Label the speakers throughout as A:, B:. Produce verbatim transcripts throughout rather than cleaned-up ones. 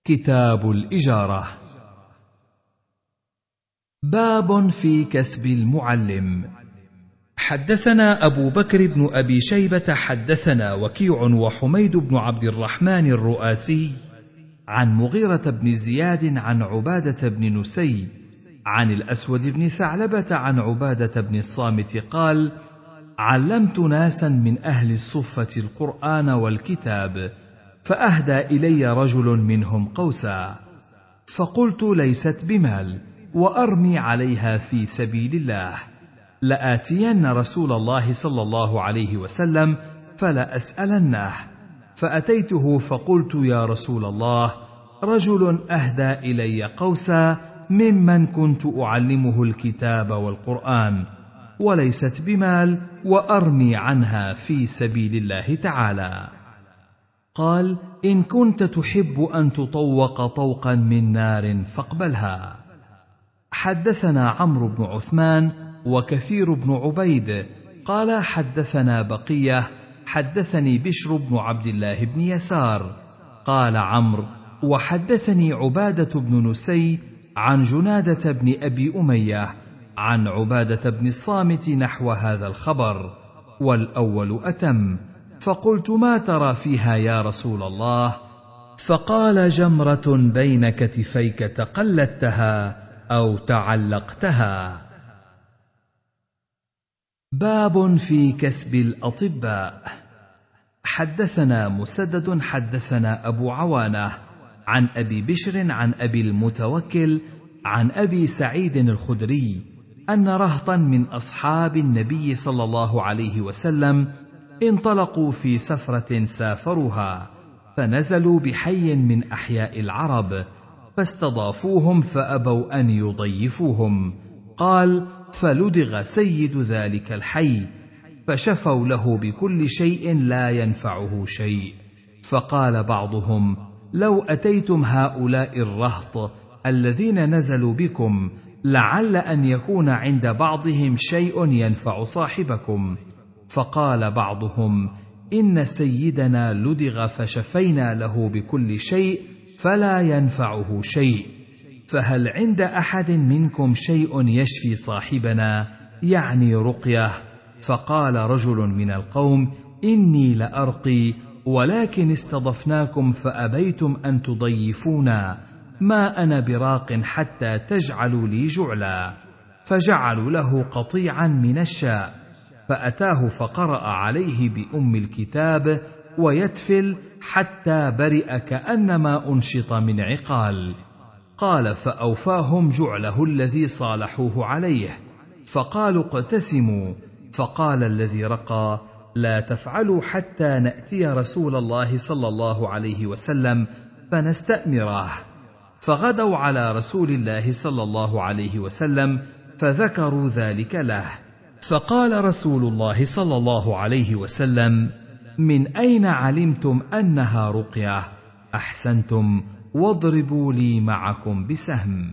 A: كتاب الإجارة. باب في كسب المعلم. حدثنا أبو بكر بن أبي شيبة حدثنا وكيع وحميد بن عبد الرحمن الرؤاسي عن مغيرة بن زياد عن عبادة بن نسي عن الأسود بن ثعلبة عن عبادة بن الصامت قال: علمت ناسا من أهل الصفة القرآن والكتاب، فأهدى إلي رجل منهم قوسا، فقلت: ليست بمال، وأرمي عليها في سبيل الله، لآتين رسول الله صلى الله عليه وسلم فلأسألنه. فأتيته فقلت: يا رسول الله، رجل أهدى إلي قوسا ممن كنت أعلمه الكتاب والقرآن، وليست بمال، وأرمي عنها في سبيل الله تعالى. قال: إن كنت تحب أن تطوق طوقا من نار فاقبلها. حدثنا عمرو بن عثمان وكثير بن عبيد قال: حدثنا بقية حدثني بشر بن عبد الله بن يسار قال عمرو: وحدثني عبادة بن نسي عن جنادة بن أبي أمية عن عبادة بن الصامت نحو هذا الخبر، والأول أتم. فقلت: ما ترى فيها يا رسول الله؟ فقال: جمرة بين كتفيك تقلدتها أو تعلقتها. باب في كسب الأطباء. حدثنا مسدد حدثنا أبو عوانة عن أبي بشر عن أبي المتوكل عن أبي سعيد الخدري أن رهطا من أصحاب النبي صلى الله عليه وسلم انطلقوا في سفرة سافروها، فنزلوا بحي من أحياء العرب، فاستضافوهم فأبوا أن يضيفوهم. قال: فلدغ سيد ذلك الحي، فشفوا له بكل شيء لا ينفعه شيء. فقال بعضهم: لو أتيتم هؤلاء الرهط الذين نزلوا بكم لعل أن يكون عند بعضهم شيء ينفع صاحبكم. فقال بعضهم: إن سيدنا لدغ فشفينا له بكل شيء فلا ينفعه شيء، فهل عند أحد منكم شيء يشفي صاحبنا، يعني رقية؟ فقال رجل من القوم: إني لأرقي، ولكن استضفناكم فأبيتم أن تضيفونا، ما أنا براق حتى تجعلوا لي جعلا. فجعلوا له قطيعا من الشاء، فأتاه فقرأ عليه بأم الكتاب ويتفل حتى برئ كأنما أنشط من عقال. قال: فأوفاهم جعله الذي صالحوه عليه، فقالوا: اقتسموا. فقال الذي رقى: لا تفعلوا حتى نأتي رسول الله صلى الله عليه وسلم فنستأمره. فغدوا على رسول الله صلى الله عليه وسلم فذكروا ذلك له، فقال رسول الله صلى الله عليه وسلم: من أين علمتم أنها رقية؟ أحسنتم، واضربوا لي معكم بسهم.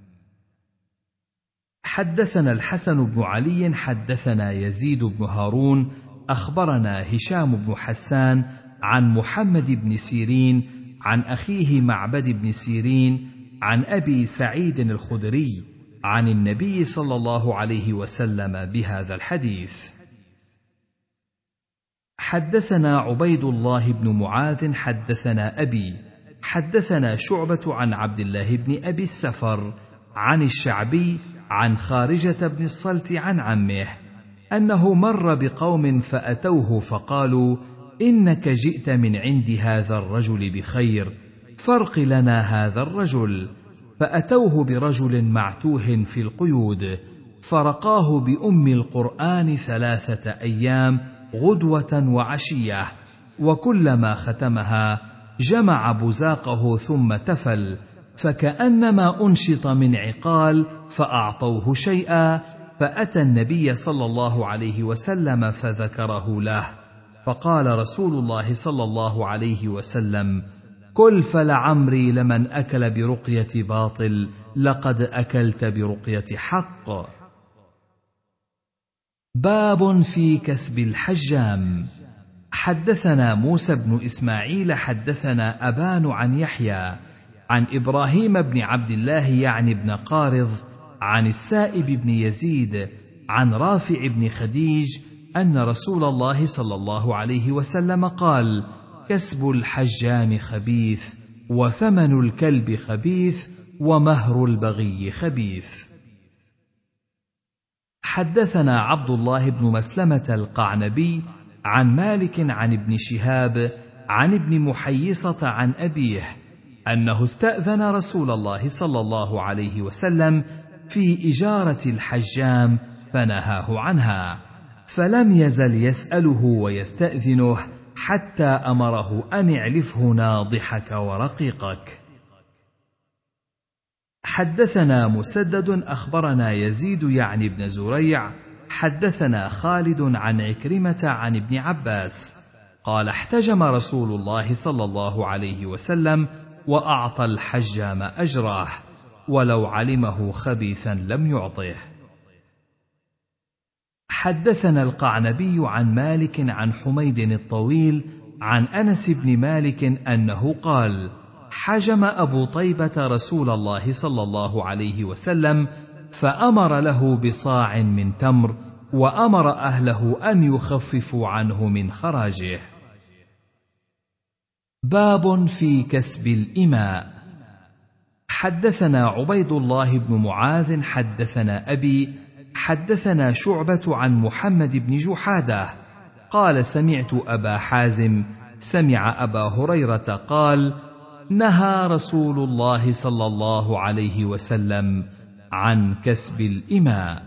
A: حدثنا الحسن بن علي حدثنا يزيد بن هارون أخبرنا هشام بن حسان عن محمد بن سيرين عن أخيه معبد بن سيرين عن أبي سعيد الخدري عن النبي صلى الله عليه وسلم بهذا الحديث. حدثنا عبيد الله بن معاذ حدثنا أبي حدثنا شعبة عن عبد الله بن أبي السفر عن الشعبي عن خارجة بن الصلت عن عمه أنه مر بقوم فأتوه فقالوا: إنك جئت من عند هذا الرجل بخير، فارق لنا هذا الرجل. فأتوه برجل معتوه في القيود، فرقاه بأم القرآن ثلاثة أيام غدوة وعشية، وكلما ختمها جمع بزاقه ثم تفل، فكأنما أنشط من عقال، فأعطوه شيئا، فأتى النبي صلى الله عليه وسلم فذكره له، فقال رسول الله صلى الله عليه وسلم: كل فلعمري لمن أكل برقية باطل لقد أكلت برقية حق. باب في كسب الحجام. حدثنا موسى بن إسماعيل حدثنا أبان عن يحيى عن إبراهيم بن عبد الله يعني بن قارض عن السائب بن يزيد عن رافع بن خديج أن رسول الله صلى الله عليه وسلم قال: كسب الحجام خبيث، وثمن الكلب خبيث، ومهر البغي خبيث. حدثنا عبد الله بن مسلمة القعنبي عن مالك عن ابن شهاب عن ابن محيصة عن أبيه أنه استأذن رسول الله صلى الله عليه وسلم في إجارة الحجام فنهاه عنها، فلم يزل يسأله ويستأذنه حتى أمره أن اعلفه ناضحك ورقيقك. حدثنا مسدد أخبرنا يزيد يعني بن زريع حدثنا خالد عن عكرمة عن ابن عباس قال: احتجم رسول الله صلى الله عليه وسلم وأعطى الحجام أجره، ولو علمه خبيثا لم يعطه. حدثنا القعنبي عن مالك عن حميد الطويل عن أنس بن مالك أنه قال: حجم أبو طيبة رسول الله صلى الله عليه وسلم فأمر له بصاع من تمر، وأمر أهله أن يخففوا عنه من خراجه. باب في كسب الإماء. حدثنا عبيد الله بن معاذ حدثنا أبي حدثنا شعبة عن محمد بن جحادة قال: سمعت أبا حازم سمع أبا هريرة قال: نهى رسول الله صلى الله عليه وسلم عن كسب الإماء.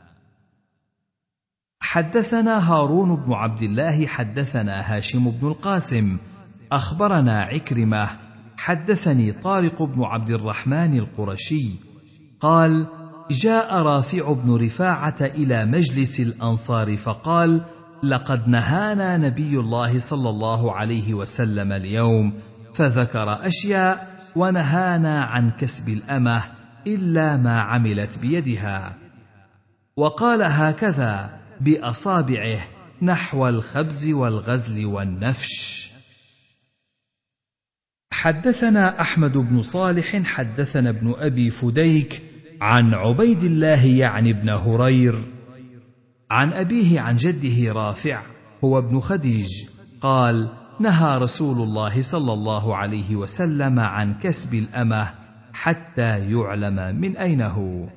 A: حدثنا هارون بن عبد الله حدثنا هاشم بن القاسم أخبرنا عكرمة حدثني طارق بن عبد الرحمن القرشي قال: جاء رافع بن رفاعة إلى مجلس الأنصار فقال: لقد نهانا نبي الله صلى الله عليه وسلم اليوم، فذكر أشياء، ونهانا عن كسب الأمة إلا ما عملت بيدها، وقال هكذا بأصابعه نحو الخبز والغزل والنفش. حدثنا أحمد بن صالح حدثنا ابن أبي فديك عن عبيد الله يعني بن هرير عن أبيه عن جده رافع هو ابن خديج قال: نهى رسول الله صلى الله عليه وسلم عن كسب الأمة حتى يعلم من أين هو.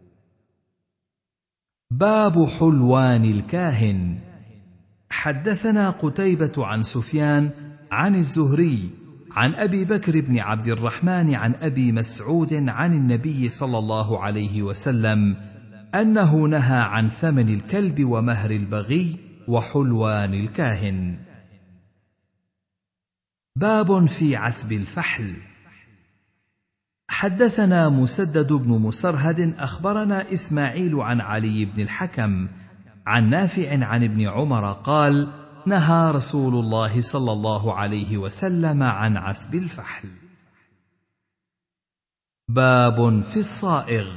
A: باب حلوان الكاهن. حدثنا قتيبة عن سفيان عن الزهري عن أبي بكر بن عبد الرحمن عن أبي مسعود عن النبي صلى الله عليه وسلم أنه نهى عن ثمن الكلب ومهر البغي وحلوان الكاهن. باب في عسب الفحل. حدثنا مسدد بن مسرهد أخبرنا إسماعيل عن علي بن الحكم عن نافع عن ابن عمر قال: نهى رسول الله صلى الله عليه وسلم عن عسب الفحل. باب في الصائغ.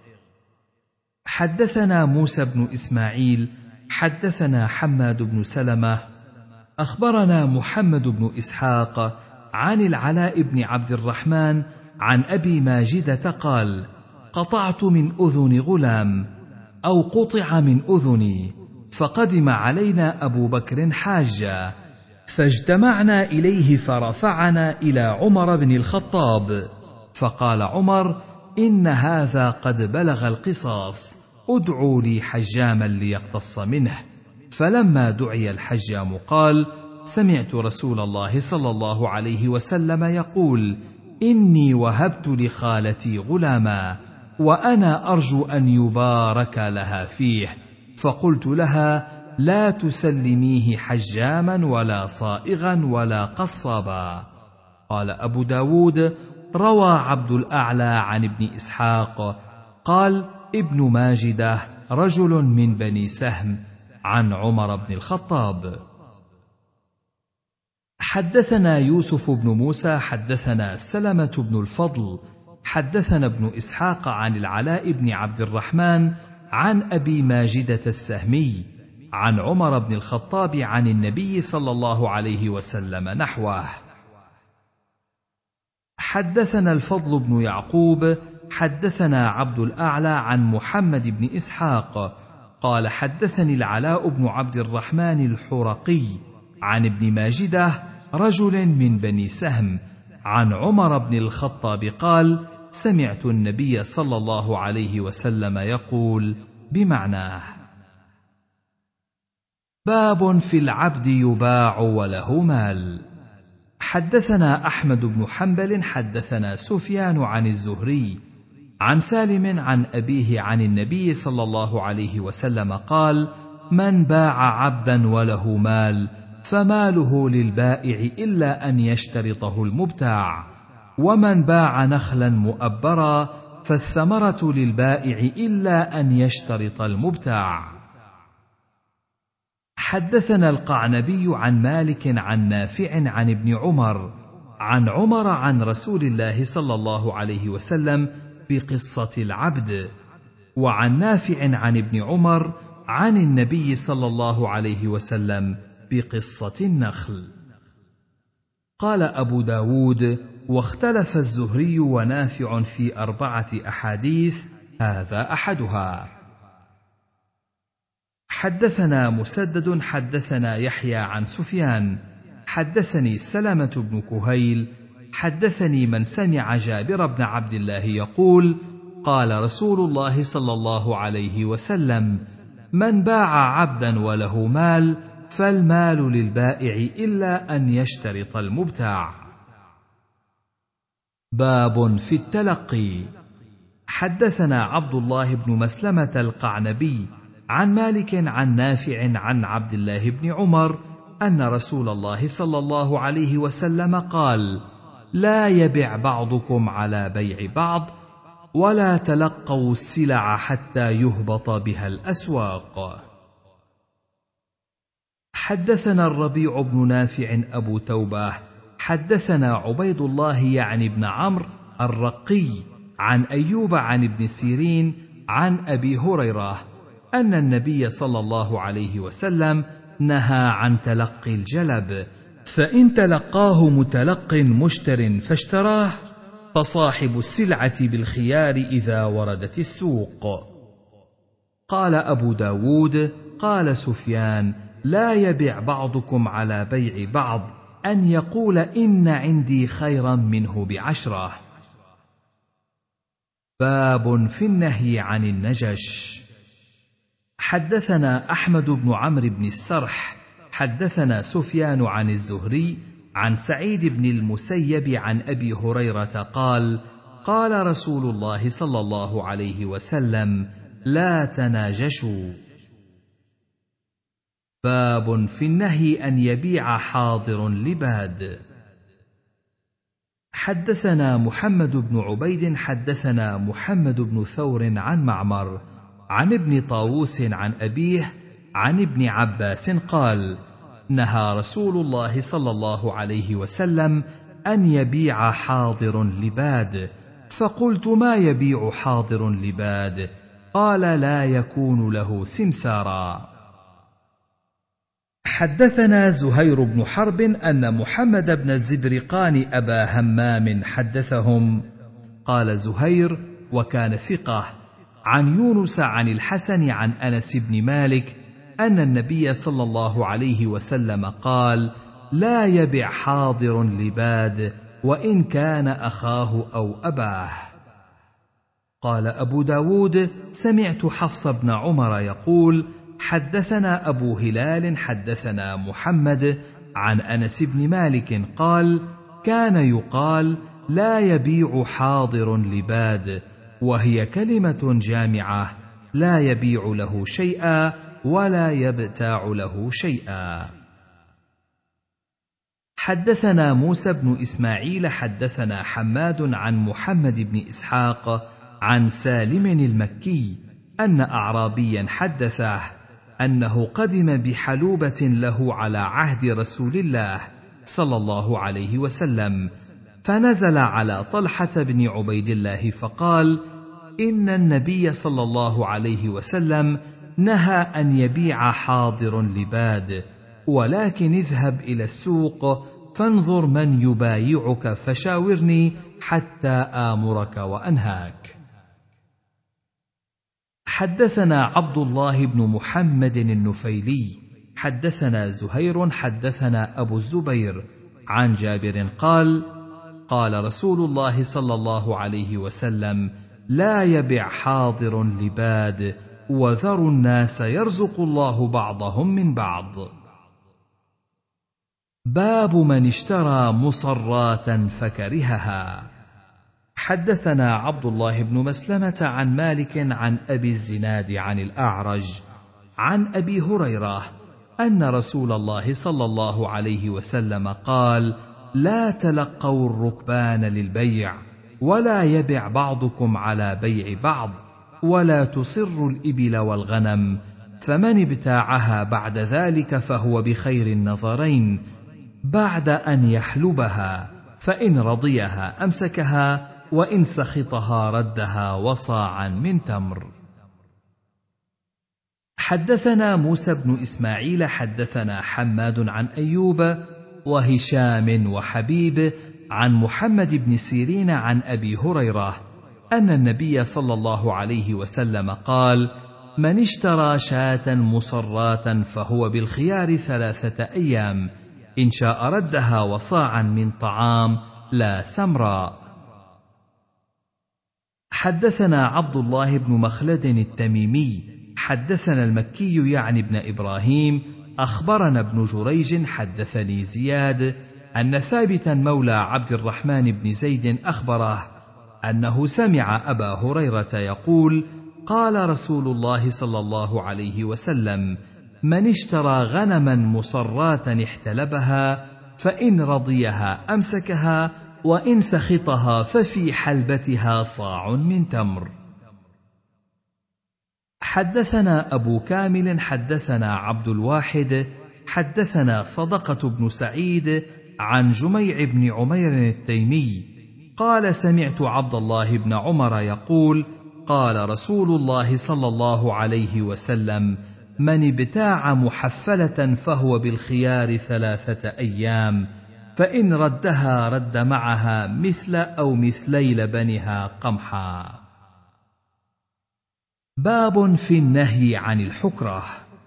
A: حدثنا موسى بن إسماعيل حدثنا حماد بن سلمة أخبرنا محمد بن إسحاق عن العلاء بن عبد الرحمن عن أبي ماجدة قال: قطعت من أذن غلام أو قطع من أذني، فقدم علينا أبو بكر حاجا، فاجتمعنا إليه فرفعنا إلى عمر بن الخطاب، فقال عمر: إن هذا قد بلغ القصاص، ادعوا لي حجاما ليقتص منه. فلما دعي الحجام قال: سمعت رسول الله صلى الله عليه وسلم يقول: إني وهبت لخالتي غلاما، وأنا أرجو أن يبارك لها فيه، فقلت لها: لا تسلميه حجاما ولا صائغا ولا قصابا. قال أبو داود: روى عبد الأعلى عن ابن إسحاق قال ابن ماجدة رجل من بني سهم عن عمر بن الخطاب. حدثنا يوسف بن موسى حدثنا سلمة بن الفضل حدثنا ابن إسحاق عن العلاء بن عبد الرحمن عن أبي ماجدة السهمي عن عمر بن الخطاب عن النبي صلى الله عليه وسلم نحوه. حدثنا الفضل بن يعقوب حدثنا عبد الأعلى عن محمد بن إسحاق قال حدثني العلاء بن عبد الرحمن الحرقي عن ابن ماجده رجل من بني سهم عن عمر بن الخطاب قال سمعت النبي صلى الله عليه وسلم يقول بمعناه. باب في العبد يباع وله مال. حدثنا أحمد بن حنبل حدثنا سفيان عن الزهري عن سالم عن أبيه عن النبي صلى الله عليه وسلم قال من باع عبدا وله مال فماله للبائع إلا أن يشترطه المبتاع، ومن باع نخلا مؤبرا فالثمرة للبائع إلا أن يشترط المبتاع. حدثنا القعنبي عن مالك عن نافع عن ابن عمر عن عمر عن رسول الله صلى الله عليه وسلم بقصة العبد، وعن نافع عن ابن عمر عن النبي صلى الله عليه وسلم بقصة النخل. قال أبو داود واختلف الزهري ونافع في أربعة أحاديث هذا أحدها. حدثنا مسدد حدثنا يحيى عن سفيان حدثني سلمة بن كهيل حدثني من سمع جابر بن عبد الله يقول قال رسول الله صلى الله عليه وسلم من باع عبدا وله مال فالمال للبائع إلا أن يشترط المبتاع. باب في التلقي. حدثنا عبد الله بن مسلمة القعنبي عن مالك عن نافع عن عبد الله بن عمر أن رسول الله صلى الله عليه وسلم قال لا يبع بعضكم على بيع بعض ولا تلقوا السلع حتى يهبط بها الأسواق. حدثنا الربيع بن نافع أبو توبة حدثنا عبيد الله يعني بن عمرو الرقي عن أيوب عن ابن سيرين عن أبي هريرة أن النبي صلى الله عليه وسلم نهى عن تلقي الجلب، فإن تلقاه متلق مشتر فاشتراه فصاحب السلعة بالخيار إذا وردت السوق. قال أبو داود قال سفيان لا يبع بعضكم على بيع بعض أن يقول إن عندي خيرا منه بعشرة. باب في النهي عن النجش. حدثنا أحمد بن عمرو بن السرح حدثنا سفيان عن الزهري عن سعيد بن المسيب عن أبي هريرة قال قال رسول الله صلى الله عليه وسلم لا تناجشوا. باب في النهي أن يبيع حاضر لباد. حدثنا محمد بن عبيد حدثنا محمد بن ثور عن معمر عن ابن طاووس عن أبيه عن ابن عباس قال نهى رسول الله صلى الله عليه وسلم أن يبيع حاضر لباد، فقلت ما يبيع حاضر لباد؟ قال لا يكون له سمسارا. حدثنا زهير بن حرب أن محمد بن الزبرقان أبا همام حدثهم قال زهير وكان ثقة عن يونس عن الحسن عن أنس بن مالك أن النبي صلى الله عليه وسلم قال لا يبع حاضر لباد وإن كان أخاه أو أباه. قال أبو داود سمعت حفص بن عمر يقول حدثنا أبو هلال حدثنا محمد عن أنس بن مالك قال كان يقال لا يبيع حاضر لباد، وهي كلمة جامعة لا يبيع له شيئا ولا يبتاع له شيئا. حدثنا موسى بن إسماعيل حدثنا حماد عن محمد بن إسحاق عن سالم المكي أن أعرابيا حدثه أنه قدم بحلوبة له على عهد رسول الله صلى الله عليه وسلم، فنزل على طلحة بن عبيد الله فقال إن النبي صلى الله عليه وسلم نهى أن يبيع حاضر لباد، ولكن اذهب إلى السوق فانظر من يبايعك فشاورني حتى آمرك وأنهاك. حدثنا عبد الله بن محمد النفيلي حدثنا زهير حدثنا أبو الزبير عن جابر قال: قال رسول الله صلى الله عليه وسلم: لا يبع حاضر لباد، وذروا الناس يرزق الله بعضهم من بعض. باب من اشترى مصرات فكرهها. حدثنا عبد الله بن مسلمة عن مالك عن أبي الزناد عن الأعرج عن أبي هريرة أن رسول الله صلى الله عليه وسلم قال: لا تلقوا الركبان للبيع، ولا يبع بعضكم على بيع بعض، ولا تصروا الإبل والغنم، فمن ابتاعها بعد ذلك فهو بخير النظرين، بعد أن يحلبها، فإن رضيها أمسكها، وإن سخطها ردها وصاعا من تمر. حدثنا موسى بن إسماعيل حدثنا حماد عن أيوب وهشام وحبيب عن محمد بن سيرين عن أبي هريرة أن النبي صلى الله عليه وسلم قال: من اشترى شاة مصرات فهو بالخيار ثلاثة أيام، إن شاء ردها وصاعا من طعام لا سمراء. حدثنا عبد الله بن مخلد التميمي حدثنا المكي يعني ابن إبراهيم أخبرنا ابن جريج حدثني زياد أن ثابتا مولى عبد الرحمن بن زيد أخبره أنه سمع أبا هريرة يقول: قال رسول الله صلى الله عليه وسلم: من اشترى غنما مصرات احتلبها، فإن رضيها أمسكها، وإن سخطها ففي حلبتها صاع من تمر. حدثنا أبو كامل حدثنا عبد الواحد حدثنا صدقة بن سعيد عن جميع بن عمير التيمي قال: سمعت عبد الله بن عمر يقول: قال رسول الله صلى الله عليه وسلم: من ابتاع محفلة فهو بالخيار ثلاثة أيام، فإن ردها رد معها مثل أو مثلي لبنها قمحا. باب في النهي عن الحكرة.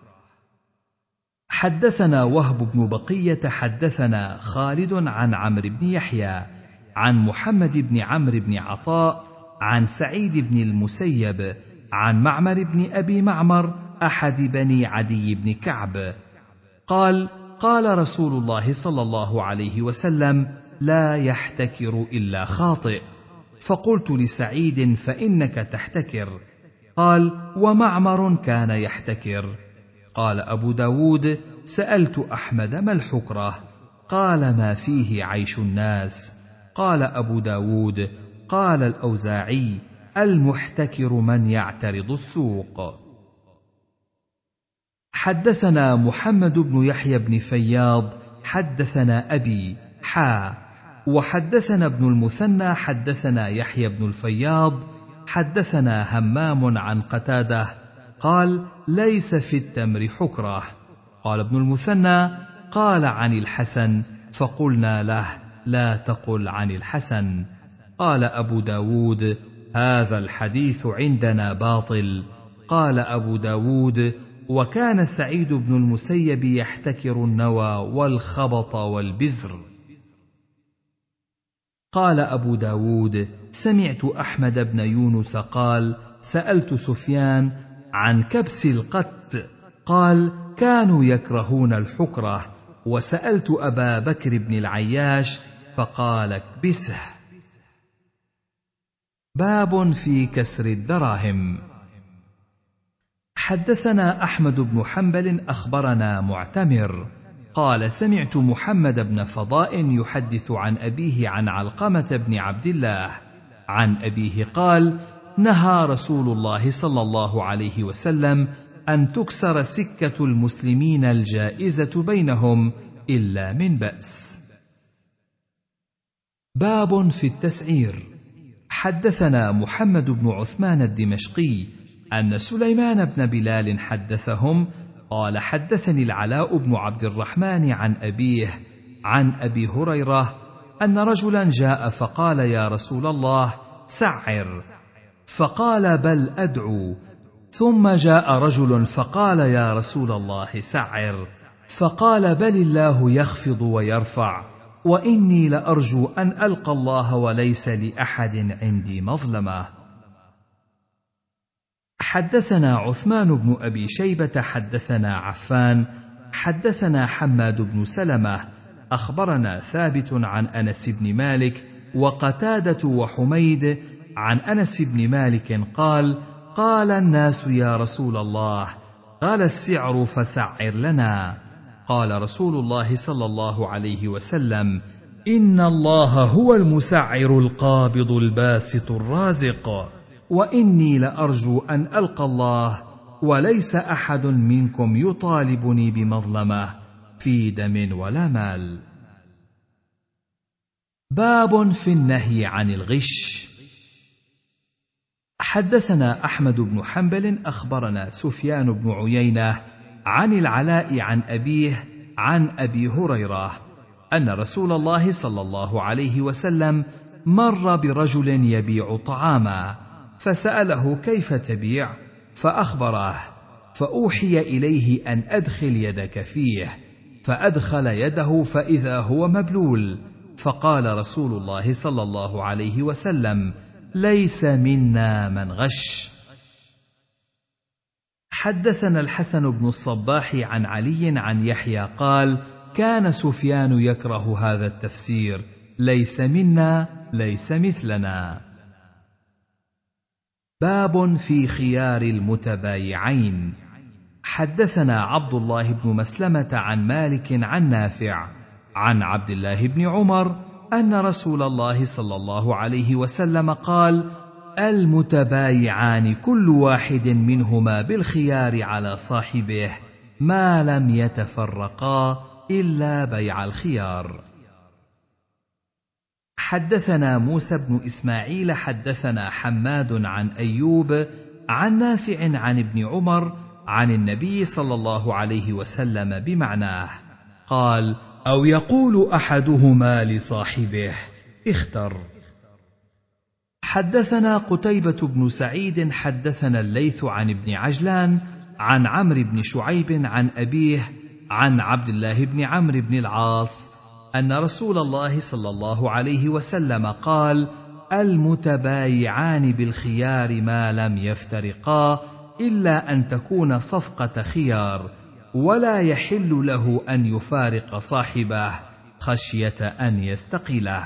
A: حدثنا وهب بن بقية حدثنا خالد عن عمرو بن يحيى عن محمد بن عمرو بن عطاء عن سعيد بن المسيب عن معمر بن أبي معمر أحد بني عدي بن كعب قال: قال رسول الله صلى الله عليه وسلم: لا يحتكر إلا خاطئ. فقلت لسعيد: فإنك تحتكر. قال: ومعمر كان يحتكر. قال أبو داود: سألت أحمد: ما الحكرة؟ قال: ما فيه عيش الناس. قال أبو داود: قال الأوزاعي: المحتكر من يعترض السوق. حدثنا محمد بن يحيى بن فياض حدثنا أبي حا وحدثنا ابن المثنى حدثنا يحيى بن الفياض حدثنا همام عن قتاده قال: ليس في التمر حكرة. قال ابن المثنى: قال عن الحسن، فقلنا له: لا تقل عن الحسن. قال أبو داود: هذا الحديث عندنا باطل. قال أبو داود: وكان سعيد بن المسيب يحتكر النوى والخبط والبزر. قال أبو داود: سمعت أحمد بن يونس قال: سألت سفيان عن كبس القت، قال: كانوا يكرهون الحكرة. وسألت أبا بكر بن العياش فقال: اكبسه. باب في كسر الدراهم. حدثنا أحمد بن حنبل أخبرنا معتمر قال: سمعت محمد بن فضاء يحدث عن أبيه عن علقمة بن عبد الله عن أبيه قال: نهى رسول الله صلى الله عليه وسلم أن تكسر سكة المسلمين الجائزة بينهم إلا من بأس. باب في التسعير. حدثنا محمد بن عثمان الدمشقي أن سليمان بن بلال حدثهم قال: حدثني العلاء بن عبد الرحمن عن أبيه عن أبي هريرة أن رجلا جاء فقال: يا رسول الله سعر، فقال: بل أدعو. ثم جاء رجل فقال: يا رسول الله سعر، فقال: بل الله يخفض ويرفع، وإني لأرجو أن ألقى الله وليس لأحد عندي مظلمة. حدثنا عثمان بن أبي شيبة حدثنا عفان حدثنا حماد بن سلمة أخبرنا ثابت عن أنس بن مالك وقتادة وحميد عن أنس بن مالك قال: قال الناس: يا رسول الله، قال السعر فسعر لنا. قال رسول الله صلى الله عليه وسلم: إن الله هو المسعر القابض الباسط الرازق، وإني لأرجو أن ألقى الله وليس أحد منكم يطالبني بمظلمة في دم ولا مال. باب في النهي عن الغش. حدثنا أحمد بن حنبل أخبرنا سفيان بن عيينة عن العلاء عن أبيه عن أبي هريرة أن رسول الله صلى الله عليه وسلم مر برجل يبيع طعاما، فسأله: كيف تبيع؟ فأخبره، فأوحي إليه أن أدخل يدك فيه، فأدخل يده فإذا هو مبلول، فقال رسول الله صلى الله عليه وسلم: ليس منا من غش. حدثنا الحسن بن الصباح عن علي عن يحيى قال: كان سفيان يكره هذا التفسير: ليس منا ليس مثلنا. باب في خيار المتبايعين. حدثنا عبد الله بن مسلمة عن مالك عن نافع عن عبد الله بن عمر أن رسول الله صلى الله عليه وسلم قال: المتبايعان كل واحد منهما بالخيار على صاحبه ما لم يتفرقا إلا بيع الخيار. حدثنا موسى بن إسماعيل حدثنا حماد عن أيوب عن نافع عن ابن عمر عن النبي صلى الله عليه وسلم بمعناه قال: أو يقول أحدهما لصاحبه: اختر. حدثنا قتيبة بن سعيد حدثنا الليث عن ابن عجلان عن عمرو بن شعيب عن أبيه عن عبد الله بن عمرو بن العاص أن رسول الله صلى الله عليه وسلم قال: المتبايعان بالخيار ما لم يفترقا إلا أن تكون صفقة خيار، ولا يحل له أن يفارق صاحبه خشية أن يستقله.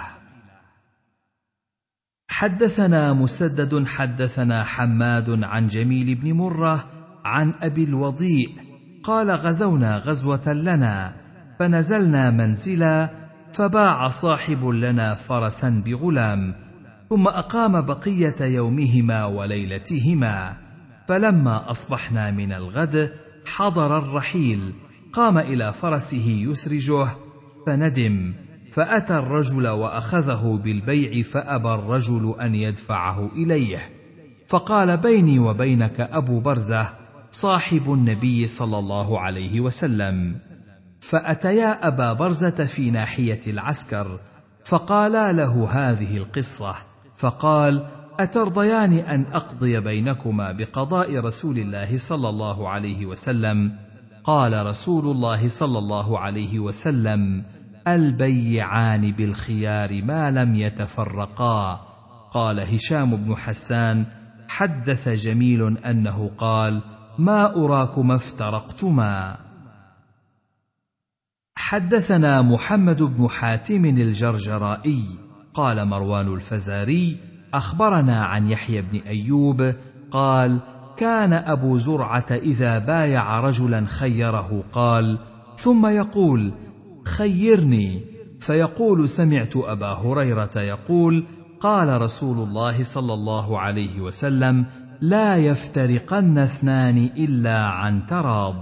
A: حدثنا مسدد حدثنا حماد عن جميل بن مرة عن أبي الوضيء قال: غزونا غزوة لنا فنزلنا منزلا، فباع صاحب لنا فرسا بغلام، ثم أقام بقية يومهما وليلتهما، فلما أصبحنا من الغد حضر الرحيل، قام إلى فرسه يسرجه فندم، فأتى الرجل وأخذه بالبيع، فأبى الرجل أن يدفعه إليه، فقال: بيني وبينك أبو برزة صاحب النبي صلى الله عليه وسلم. فأتيا أبا برزة في ناحية العسكر فقالا له هذه القصة، فقال: أترضيان أن أقضي بينكما بقضاء رسول الله صلى الله عليه وسلم؟ قال رسول الله صلى الله عليه وسلم: البيعان بالخيار ما لم يتفرقا. قال هشام بن حسان: حدث جميل أنه قال: ما أراكما افترقتما. حدثنا محمد بن حاتم الجرجرائي قال مروان الفزاري أخبرنا عن يحيى بن أيوب قال: كان أبو زرعة إذا بايع رجلا خيره قال، ثم يقول: خيرني، فيقول: سمعت أبا هريرة يقول: قال رسول الله صلى الله عليه وسلم: لا يفترقن اثنان إلا عن تراض.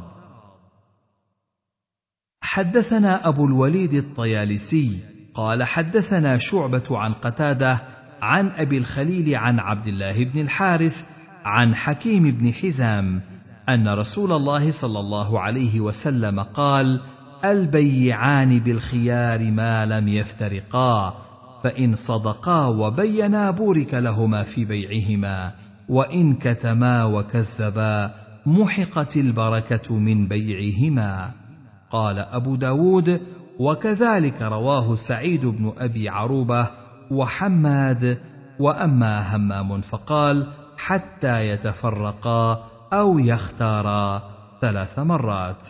A: حدثنا أبو الوليد الطيالسي قال: حدثنا شعبة عن قتادة عن أبي الخليل عن عبد الله بن الحارث عن حكيم بن حزام أن رسول الله صلى الله عليه وسلم قال: البيعان بالخيار ما لم يفترقا، فإن صدقا وبينا بورك لهما في بيعهما، وإن كتما وكذبا محقت البركة من بيعهما. قال أبو داود: وكذلك رواه سعيد بن أبي عروبة وحماد. وأما همام فقال: حتى يتفرقا أو يختارا ثلاث مرات.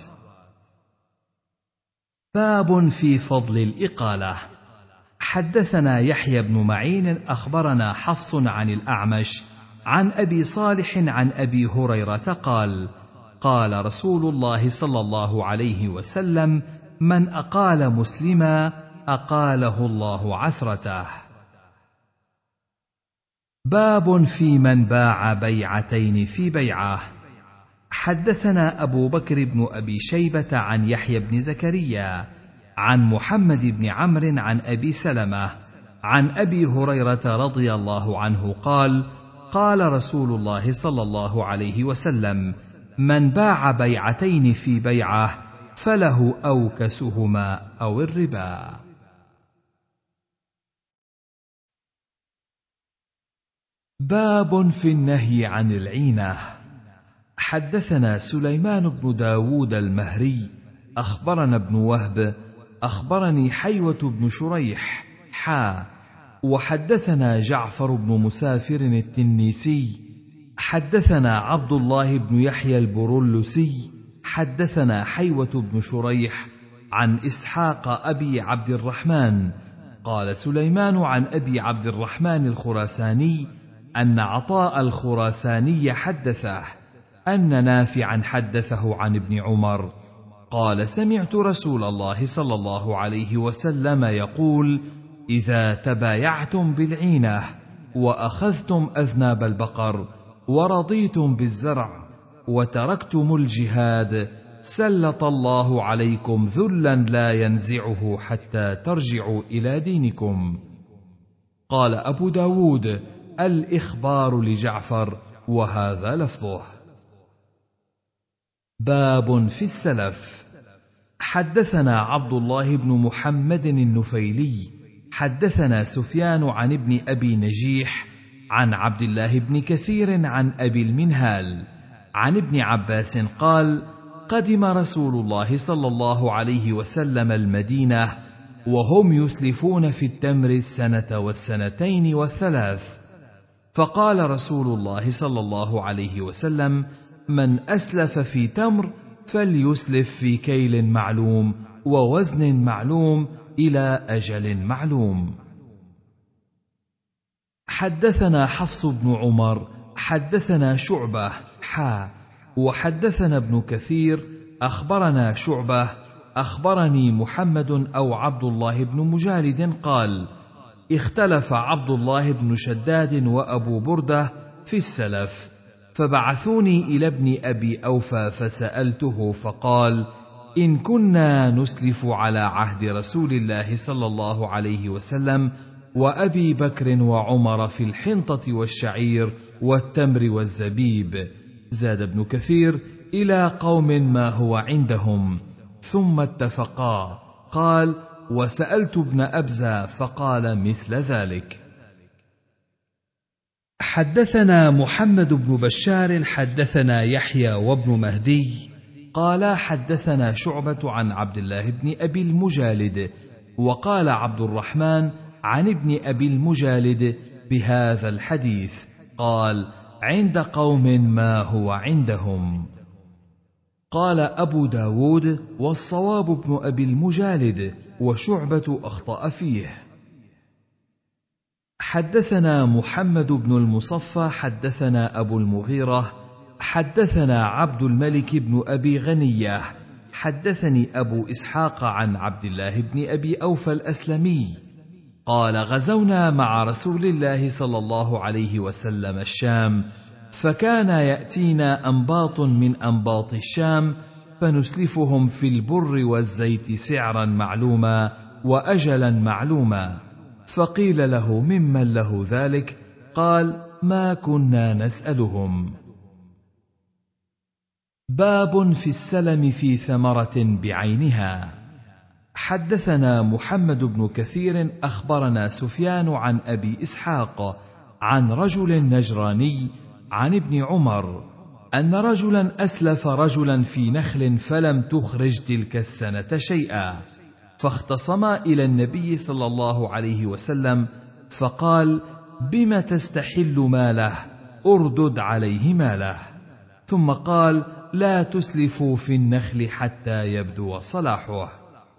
A: باب في فضل الإقالة. حدثنا يحيى بن معين أخبرنا حفص عن الأعمش عن أبي صالح عن أبي هريرة قال: قال رسول الله صلى الله عليه وسلم: من أقال مسلما أقاله الله عثرته. باب في من باع بيعتين في بيعه. حدثنا أبو بكر بن أبي شيبة عن يحيى بن زكريا عن محمد بن عمرو عن أبي سلمة عن أبي هريرة رضي الله عنه قال: قال رسول الله صلى الله عليه وسلم: من باع بيعتين في بيعه فله أوكسهما أو الربا. باب في النهي عن العينة. حدثنا سليمان بن داود المهري أخبرنا ابن وهب أخبرني حيوة بن شريح حا وحدثنا جعفر بن مسافر التنيسي حدثنا عبد الله بن يحيى البرلسي حدثنا حيوة بن شريح عن إسحاق أبي عبد الرحمن قال سليمان عن أبي عبد الرحمن الخراساني أن عطاء الخراساني حدثه أن نافعا حدثه عن ابن عمر قال: سمعت رسول الله صلى الله عليه وسلم يقول: إذا تبايعتم بالعينة وأخذتم أذناب البقر ورضيتم بالزرع وتركتم الجهاد سلط الله عليكم ذلا لا ينزعه حتى ترجعوا إلى دينكم. قال أبو داود: الإخبار لجعفر، وهذا لفظه. باب في السلف. حدثنا عبد الله بن محمد النفيلي حدثنا سفيان عن ابن أبي نجيح عن عبد الله بن كثير عن أبي المنهال عن ابن عباس قال: قدم رسول الله صلى الله عليه وسلم المدينة وهم يسلفون في التمر السنة والسنتين والثلاث، فقال رسول الله صلى الله عليه وسلم: من أسلف في تمر فليسلف في كيل معلوم ووزن معلوم إلى أجل معلوم. حدثنا حفص بن عمر حدثنا شعبة حا وحدثنا ابن كثير أخبرنا شعبة أخبرني محمد أو عبد الله بن مجالد قال: اختلف عبد الله بن شداد وأبو بردة في السلف، فبعثوني إلى ابن أبي أوفى فسألته فقال: إن كنا نسلف على عهد رسول الله صلى الله عليه وسلم وأبي بكر وعمر في الحنطة والشعير والتمر والزبيب. زاد ابن كثير: إلى قوم ما هو عندهم، ثم اتفقا. قال: وسألت ابن أبزة فقال مثل ذلك. حدثنا محمد بن بشار حدثنا يحيى وابن مهدي قال حدثنا شعبة عن عبد الله بن أبي المجالد، وقال عبد الرحمن عن ابن أبي المجالد بهذا الحديث، قال: عند قوم ما هو عندهم. قال أبو داود: والصواب ابن أبي المجالد، وشعبة أخطأ فيه. حدثنا محمد بن المصفى حدثنا أبو المغيرة حدثنا عبد الملك بن أبي غنية حدثني أبو إسحاق عن عبد الله بن أبي أوفى الأسلمي قال: غزونا مع رسول الله صلى الله عليه وسلم الشام، فكان يأتينا أنباط من أنباط الشام فنسلفهم في البر والزيت سعرا معلوما وأجلا معلوما. فقيل له: ممن له ذلك؟ قال: ما كنا نسألهم. باب في السلم في ثمرة بعينها. حدثنا محمد بن كثير أخبرنا سفيان عن أبي إسحاق عن رجل نجراني عن ابن عمر أن رجلا أسلف رجلا في نخل فلم تخرج تلك السنة شيئا، فاختصما إلى النبي صلى الله عليه وسلم فقال: بم تستحل ماله؟ أردد عليه ماله. ثم قال: لا تسلفوا في النخل حتى يبدو صلاحه.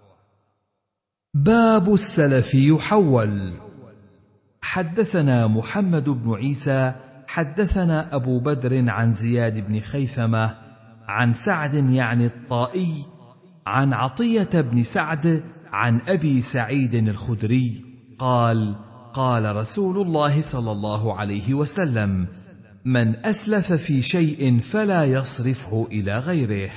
A: باب السلف يحول. حدثنا محمد بن عيسى حدثنا أبو بدر عن زياد بن خيثمة عن سعد يعني الطائي عن عطية بن سعد عن أبي سعيد الخدري قال: قال رسول الله صلى الله عليه وسلم: من أسلف في شيء فلا يصرفه إلى غيره.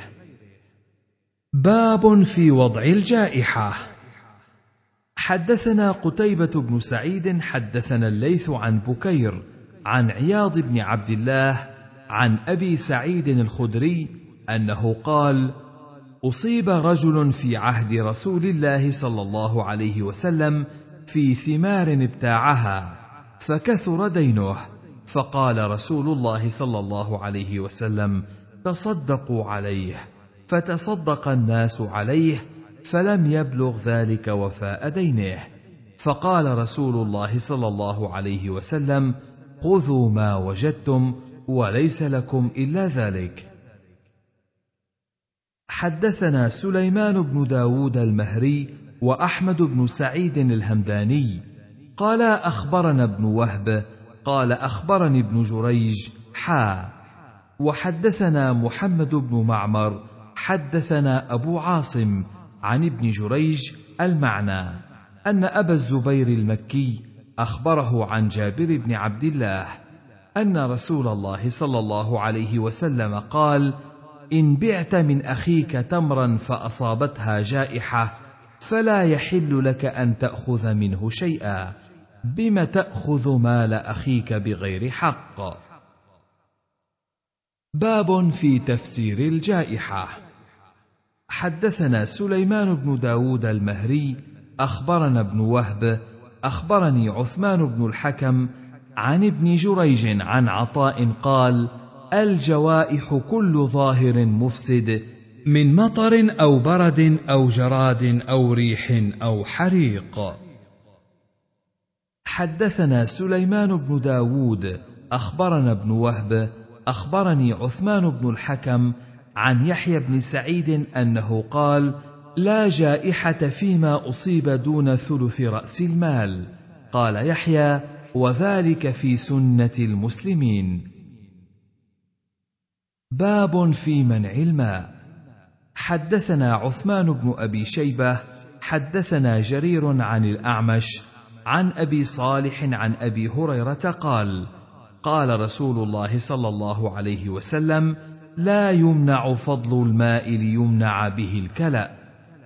A: باب في وضع الجائحة. حدثنا قتيبة بن سعيد حدثنا الليث عن بكير عن عياض بن عبد الله عن أبي سعيد الخدري أنه قال: أصيب رجل في عهد رسول الله صلى الله عليه وسلم في ثمار ابتاعها فكثر دينه، فقال رسول الله صلى الله عليه وسلم: تصدقوا عليه، فتصدق الناس عليه فلم يبلغ ذلك وفاء دينه، فقال رسول الله صلى الله عليه وسلم: خذوا ما وجدتم وليس لكم إلا ذلك. حدثنا سليمان بن داود المهري وأحمد بن سعيد الهمداني قال أخبرنا ابن وهب قال أخبرني ابن جريج حا وحدثنا محمد بن معمر حدثنا أبو عاصم عن ابن جريج المعنى أن أبا الزبير المكي أخبره عن جابر بن عبد الله أن رسول الله صلى الله عليه وسلم قال: إن بعت من أخيك تمرا فأصابتها جائحة فلا يحل لك أن تأخذ منه شيئا، بم تأخذ مال أخيك بغير حق. باب في تفسير الجائحة. حدثنا سليمان بن داود المهري أخبرنا ابن وهب أخبرني عثمان بن الحكم عن ابن جريج عن عطاء قال: الجوائح كل ظاهر مفسد من مطر أو برد أو جراد أو ريح أو حريق. حدثنا سليمان بن داود أخبرنا ابن وهب أخبرني عثمان بن الحكم عن يحيى بن سعيد أنه قال: لا جائحة فيما أصيب دون ثلث رأس المال. قال يحيى: وذلك في سنة المسلمين. باب في منع الماء. حدثنا عثمان بن أبي شيبة حدثنا جرير عن الأعمش عن أبي صالح عن أبي هريرة قال: قال رسول الله صلى الله عليه وسلم: لا يمنع فضل الماء ليمنع به الكلأ.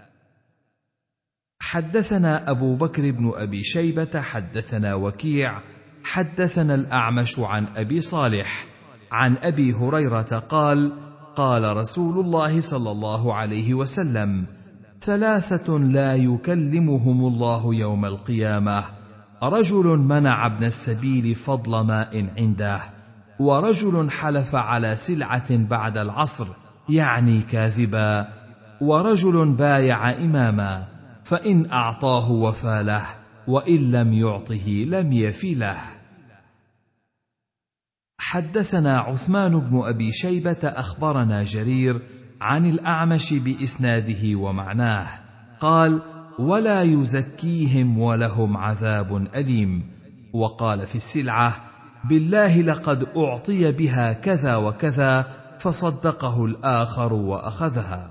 A: حدثنا أبو بكر بن أبي شيبة حدثنا وكيع حدثنا الأعمش عن أبي صالح عن أبي هريرة قال: قال رسول الله صلى الله عليه وسلم: ثلاثة لا يكلمهم الله يوم القيامة: رجل منع ابن السبيل فضل ماء عنده، ورجل حلف على سلعة بعد العصر يعني كاذبا، ورجل بايع إماما فإن أعطاه وفى له وإن لم يعطه لم يفي له. حدثنا عثمان بن أبي شيبة أخبرنا جرير عن الأعمش بإسناده ومعناه قال: ولا يزكيهم ولهم عذاب أليم. وقال في السلعة: بالله لقد أعطي بها كذا وكذا، فصدقه الآخر وأخذها.